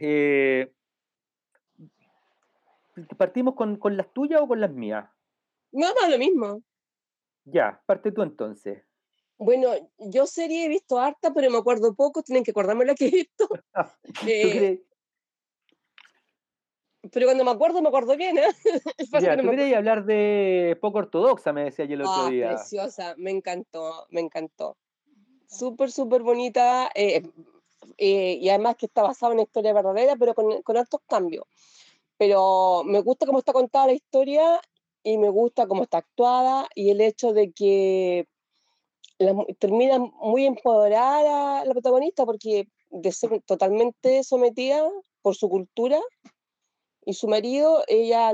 ¿Partimos con las tuyas o con las mías? No, da lo mismo. Ya, parte tú entonces. Bueno, yo serie he visto harta, pero me acuerdo poco, tienen que acordarme la que he visto. ¿Tú Eh, crees, pero cuando me acuerdo bien, ¿eh? Pasa que ya, no tú me querías acuerdo. hablar de poco ortodoxa, me decía yo el otro Ah, día. preciosa, me encantó, me encantó. Súper, súper bonita. Y además que está basada en una historia verdadera, pero con altos cambios. Pero me gusta cómo está contada la historia y me gusta cómo está actuada y el hecho de que termina muy empoderada la protagonista porque de ser totalmente sometida por su cultura y su marido, ella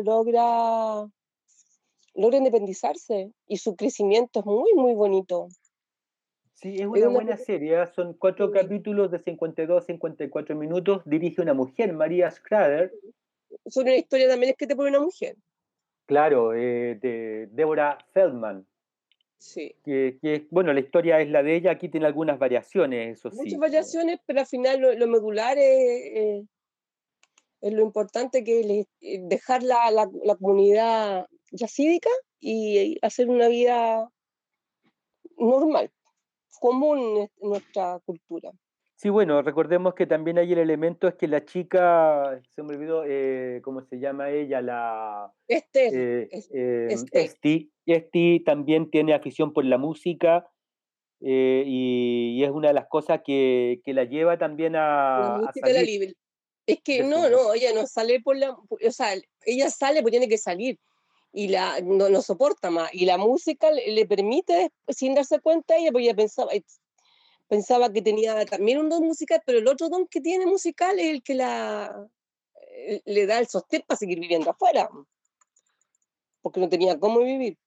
logra independizarse y su crecimiento es muy, muy bonito. Sí, es Es una una, buena serie, ¿eh? Son 4 capítulos de 52, 54 minutos. Dirige una mujer, María Schrader, sobre una historia también escrita por una mujer. claro, de Deborah Feldman. Sí. Bueno, la historia es la de ella, aquí tiene algunas variaciones, eso Muchas sí. variaciones, pero al final lo medular es lo importante que es dejar la comunidad yacídica y hacer una vida normal, común en nuestra cultura. Sí, bueno, recordemos que también hay el elemento es que la chica, se me olvidó cómo se llama ella, Esther, Esther, Esti también tiene afición por la música y es una de las cosas que la lleva también la a música de la salir libre. Es que de no, su... no, ella no sale o sea, ella sale porque tiene que salir y no soporta más. Y la música le permite, sin darse cuenta ella, porque ella pensaba que tenía también un don musical, pero el otro don que tiene musical es el que le da el sostén para seguir viviendo afuera, porque no tenía cómo vivir.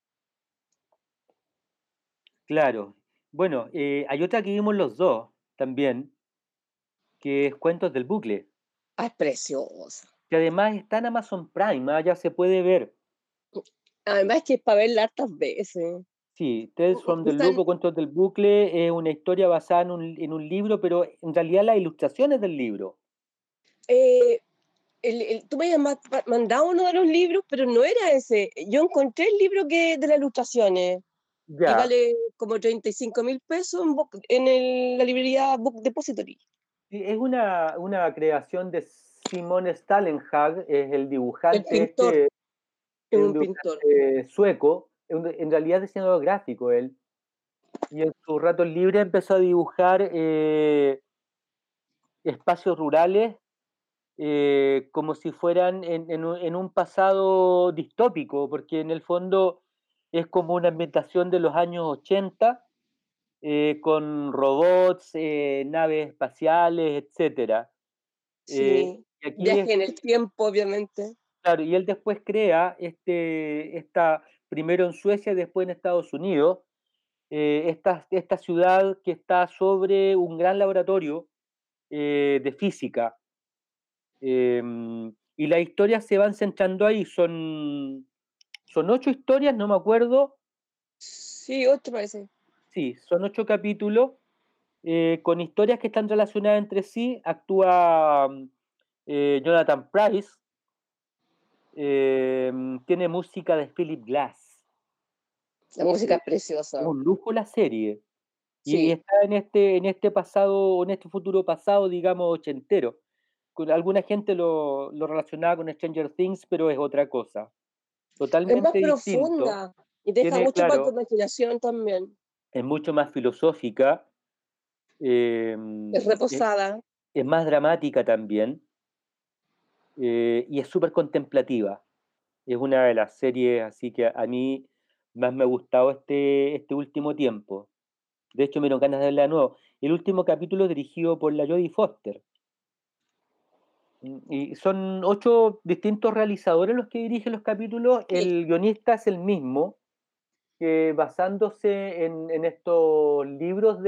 Claro. Bueno, hay otra que vimos los dos también, que es Cuentos del Bucle, Ah, es preciosa. que además está en Amazon Prime, ya se puede ver. Además que es para verla hartas veces. Sí, Tales from the Están, Loop o Cuentos del Bucle es una historia basada en un libro, pero en realidad las ilustraciones del libro. eh, tú me habías mandado uno de los libros, pero no era ese. Yo encontré el libro de las ilustraciones y Ya, vale como 35.000 pesos la librería Book Depository. sí, es una creación de Simon Stalenhag, es el El dibujante pintor, es es un un pintor. dibujante sueco, en realidad es diseñador gráfico él, y en sus ratos libres empezó a dibujar espacios rurales como si fueran en un pasado distópico, porque en el fondo es como una ambientación de los años 80, con robots, naves espaciales, etcétera. Y aquí Viaje en el tiempo, obviamente. claro, y él después crea primero en Suecia y después en Estados Unidos, esta ciudad que está sobre un gran laboratorio de física. Y las historias se van centrando ahí, son 8 historias, no me acuerdo, Sí, otro parece. sí, son 8 capítulos, con historias que están relacionadas entre sí. Actúa Jonathan Pryce, tiene música de Philip Glass. La música es Es preciosa. un lujo la serie. Y Sí. está en este pasado, en este futuro pasado, digamos, ochentero. Alguna gente lo relacionaba con Stranger Things, pero es otra cosa. Es más Totalmente distinto. profunda y deja Tiene, mucho para tu claro, imaginación también. es mucho más filosófica, Es reposada. es más dramática también, y es súper contemplativa. Es una de las series así que a mí más me ha gustado este último tiempo. De hecho, me dieron ganas de verla de nuevo. El último capítulo dirigido por la Jodie Foster. Y son 8 distintos realizadores los que dirigen los capítulos. Sí. El guionista es el mismo, que basándose en estos libros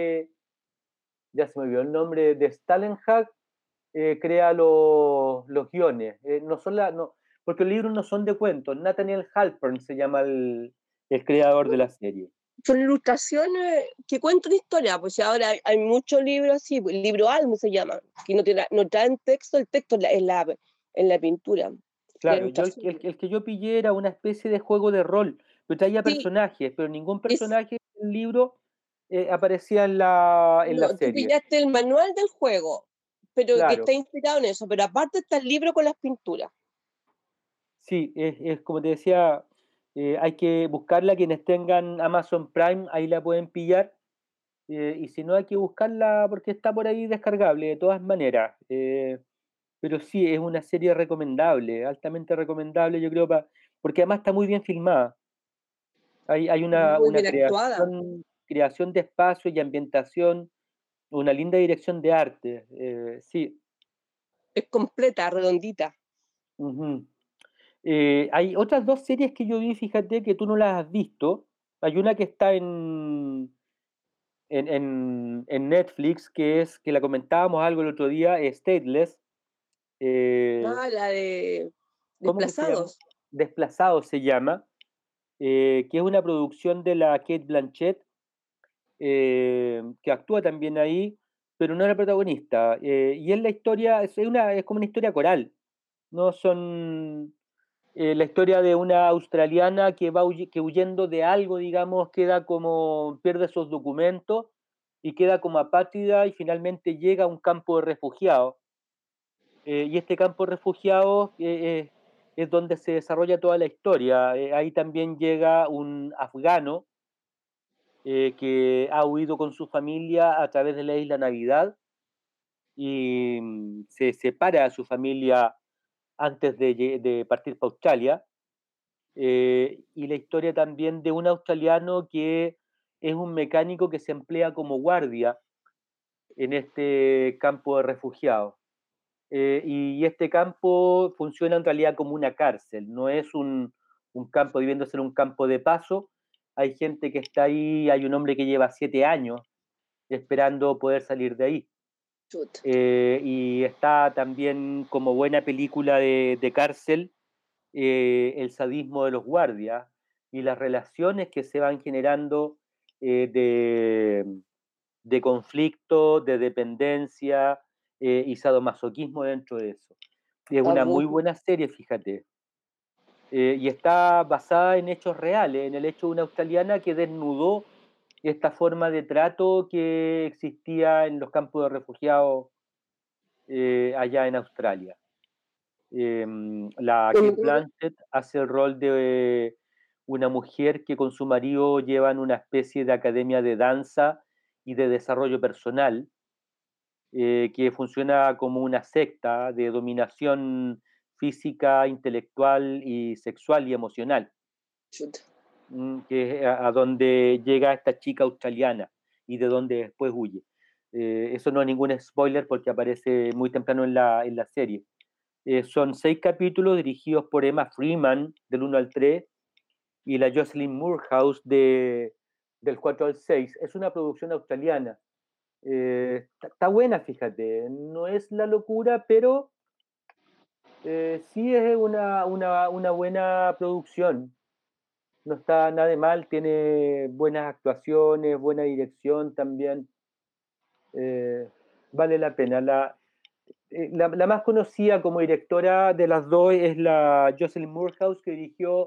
ya se me olvidó el nombre, de Stalenhag, crea los guiones. No son no, porque los libros no son de cuentos. Nathaniel Halpern se llama el creador de la serie. Son ilustraciones que cuentan historia, pues ahora hay muchos libros así, el libro álbum se llama, que no traen texto, el texto en la pintura. Claro, yo el que yo pillé era una especie de juego de rol, pero traía Sí, personajes, pero ningún es, personaje del libro aparecía en la no, tú serie. pillaste el manual del juego, pero que Claro, está inspirado en eso, pero aparte está el libro con las pinturas. sí, es como te decía, hay que buscarla. Quienes tengan Amazon Prime, ahí la pueden pillar. Y si no, hay que buscarla porque está por ahí descargable, de todas maneras. Pero sí, es una serie recomendable, altamente recomendable, yo creo, porque además está muy bien filmada. Hay Muy una bien actuada, creación de espacio y ambientación, una linda dirección de arte. Sí. es completa, redondita. Ujú. Hay otras 2 series que yo vi, fíjate, que tú no las has visto. Hay una que está en Netflix, que la comentábamos algo el otro día, Stateless. eh, La de ¿Cómo que se llama? Desplazados. Desplazado se llama, que es una producción de la Kate Blanchett, que actúa también ahí, pero no es la protagonista. Y es la historia, es como una historia coral. No son la historia de una australiana que que huyendo de algo, digamos, pierde sus documentos y queda como apátrida y finalmente llega a un campo de refugiados. Y este campo de refugiados es donde se desarrolla toda la historia. Ahí también llega un afgano que ha huido con su familia a través de la isla Navidad y se separa de su familia antes de partir para Australia. Y la historia también de un australiano que es un mecánico que se emplea como guardia en este campo de refugiados. Y este campo funciona en realidad como una cárcel, no es un campo debiendo ser un campo de paso. Hay gente que está ahí, hay un hombre que lleva 7 años esperando poder salir de ahí. Chut. Y está también como buena película de cárcel, el sadismo de los guardias y las relaciones que se van generando eh, de, de conflicto, de dependencia y sadomasoquismo dentro de eso. Es una muy Abuso. buena serie, fíjate. Y está basada en hechos reales, en el hecho de una australiana que desnudó esta forma de trato que existía en los campos de refugiados allá en Australia. La Kate Blanchett hace el rol de una mujer que con su marido llevan una especie de academia de danza y de desarrollo personal, que funciona como una secta de dominación física, intelectual y sexual y emocional, Chut. que es a donde llega esta chica australiana y de donde después huye. Eso no es ningún spoiler porque aparece muy temprano en la serie. Son 6 capítulos dirigidos por Emma Freeman del 1 al 3 y la Jocelyn Moorhouse del 4 al 6. Es una producción australiana. Está buena, fíjate. No es la locura, pero sí es una buena producción. No está nada de mal, tiene buenas actuaciones, buena dirección también. Eh, Vale la pena. La más conocida como directora de las dos es la Jocelyn Moorhouse, que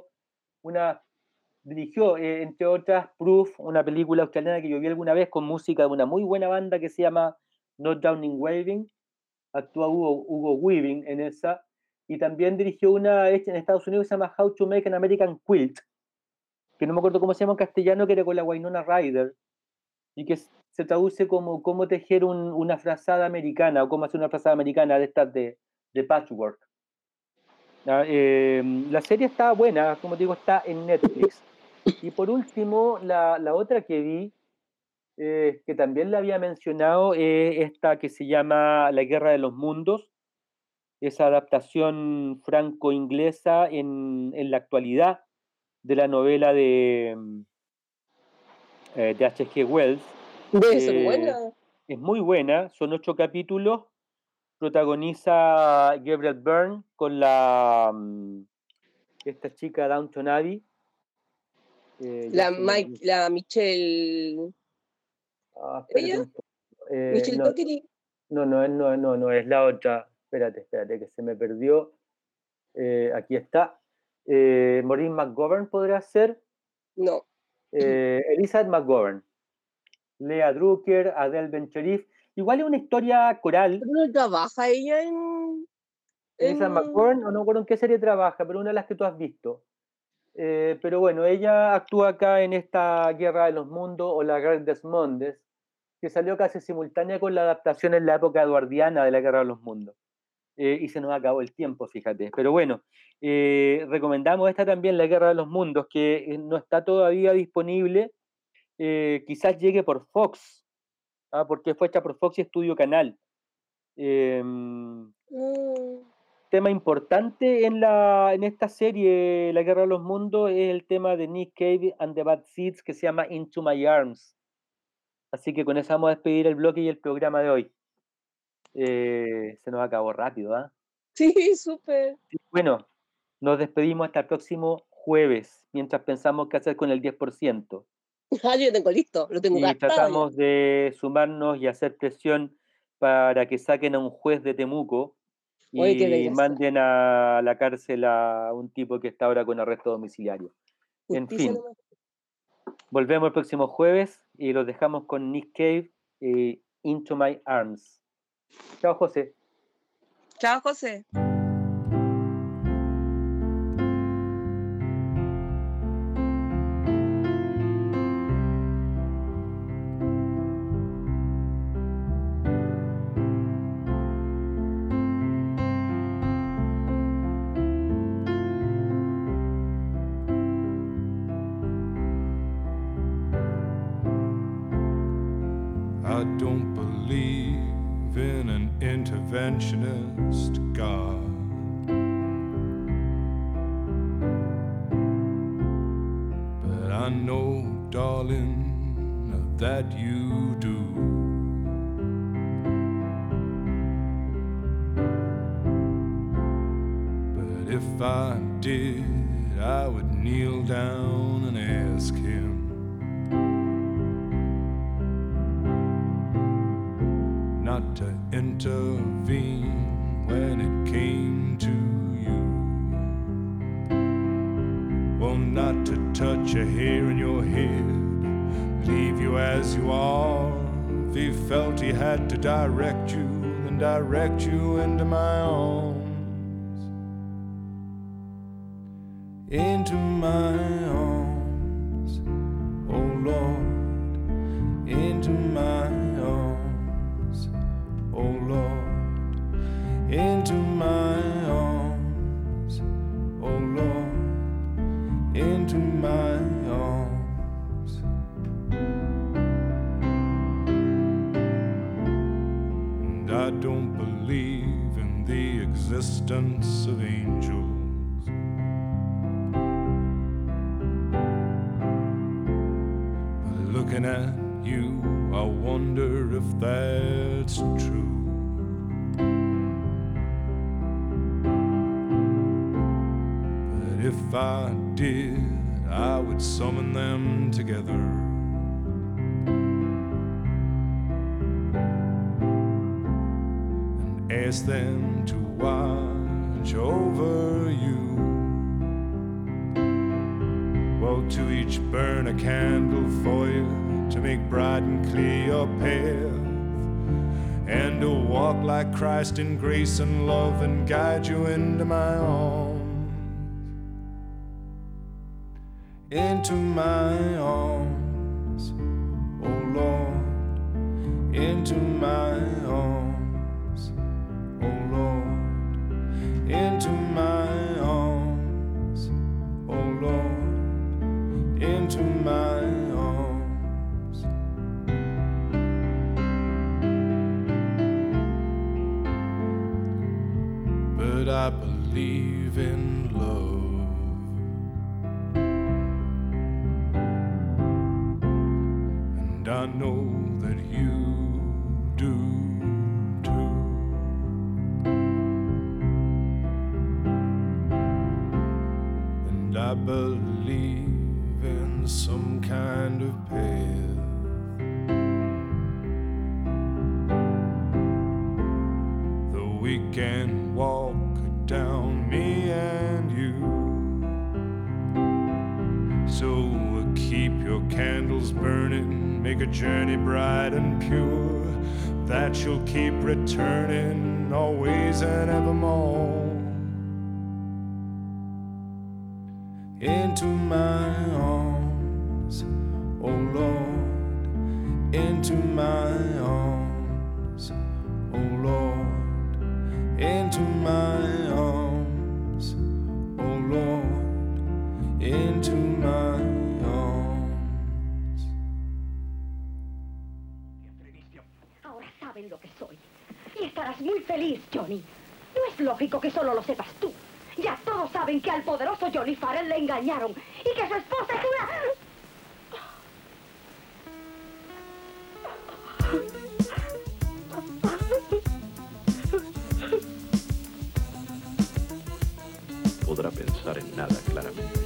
dirigió, entre otras, Proof, una película australiana que yo vi alguna vez con música de una muy buena banda que se llama Not Downing Waving. Actúa Hugo Weaving en esa. Y también dirigió una hecha en Estados Unidos que se llama How to Make an American Quilt, que no me acuerdo cómo se llama en castellano, que era con la Winona Ryder, y que se traduce como cómo tejer una frazada americana, o cómo hacer una frazada americana de estas de patchwork. La serie está buena, como te digo, está en Netflix. Y por último, la otra que vi, que también la había mencionado, esta que se llama La Guerra de los Mundos, esa adaptación franco-inglesa en la actualidad de la novela de H.G. Wells. Debe ser buena. Es muy buena, son 8 capítulos, protagoniza Gabriel Byrne con esta chica Downton Abbey. La Michelle. ¿Ella? Michelle Dockery. No, es la otra. Espérate, que se me perdió. Aquí está. Maureen McGovern podría ser. No. Elizabeth McGovern. Lea Drucker, Adele Ben-Cherif. Igual es una historia coral. ¿Pero no trabaja ella en Elizabeth McGovern, no recuerdo en qué serie trabaja, pero una de las que tú has visto. Pero bueno, ella actúa acá en esta Guerra de los Mundos o la Guerra des Mondes, que salió casi simultánea con la adaptación en la época eduardiana de la Guerra de los Mundos. Y se nos acabó el tiempo, fíjate. Pero bueno, recomendamos esta también, La Guerra de los Mundos, que no está todavía disponible. Quizás llegue por Fox, porque fue hecha por Fox y Estudio Canal. Tema importante en esta serie, La Guerra de los Mundos, es el tema de Nick Cave and the Bad Seeds, que se llama Into My Arms. Así que con eso vamos a despedir el bloque y el programa de hoy. Se nos acabó rápido, ¿ah? Sí, súper. Bueno, nos despedimos hasta el próximo jueves, mientras pensamos qué hacer con el 10%. Yo tengo listo, lo tengo gastado. Y tratamos de sumarnos y hacer presión para que saquen a un juez de Temuco y manden a la cárcel a un tipo que está ahora con arresto domiciliario. En fin, volvemos el próximo jueves y los dejamos con Nick Cave y Into My Arms. Chao, José. Chao, José. I don't believe in an interventionist God. But I know, darling, that you do. But if I did, I would kneel down and ask him not to intervene when it came to you. Well, not to touch a hair in your head, leave you as you are. If he felt he had to direct you, then direct you into my arms. Into my arms, oh Lord, into my arms, oh Lord, into my arms, oh Lord, into my arms. And I don't believe in the existence of angels. But looking at you, I wonder if that's true. But if I did, I would summon them together and ask them to watch over you. Well, to each burn a candle for you to make bright and clear your path, and to walk like Christ in grace and love and guide you into my arms, into my arms, oh Lord, into my arms, oh Lord, into my arms, oh Lord, into my arms. But I believe in love, and I know that you do too. And I believe in some kind of path that we can walk down, me and you. So keep your candles burning, make a journey bright and pure, that you'll keep returning always and evermore. Into my arms, oh Lord, into my arms, oh Lord, into my arms, oh Lord, into my arms. Ahora saben lo que soy. Y estarás muy feliz, Johnny. No es lógico que solo lo sepas tú. Ya todos saben que al poderoso Johnny Farrell le engañaron y que su esposa es una... Podrá pensar en nada claramente.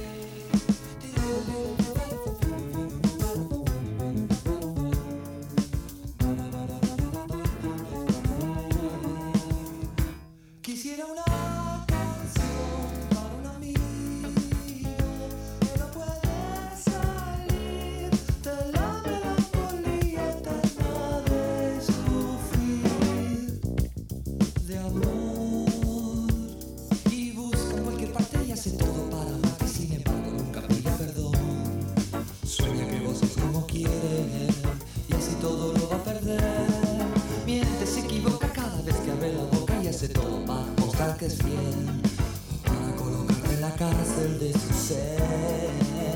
Quisiera una canción para un amigo que no puede salir de la melancolía eterna de sufrir de amor, y busca en cualquier parte y hace todo para amarte, sin embargo nunca pide perdón. Sueña que vos sos como quieres y así todo lo va a perder. Miente, se equivoca cada vez que abre la boca y hace todo para mostrar que es fiel, para colocarte en la cárcel de su ser.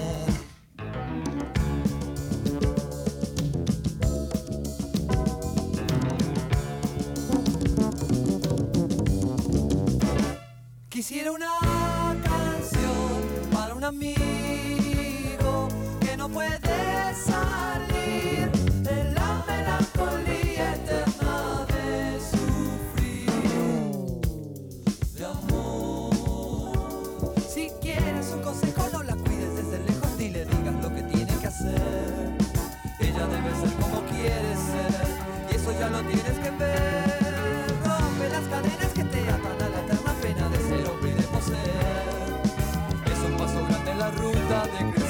Quisiera una canción para un amigo que no puede salir de la melancolía eterna de sufrir de amor. Si quieres un consejo, no la cuides desde lejos ni le digas lo que tiene que hacer. Ella debe ser como quiere ser y eso ya lo tienes que ver. Rompe las cadenas que te atan a la eterna pena de ser hombre y de poseer. Es un paso grande en la ruta de crecer.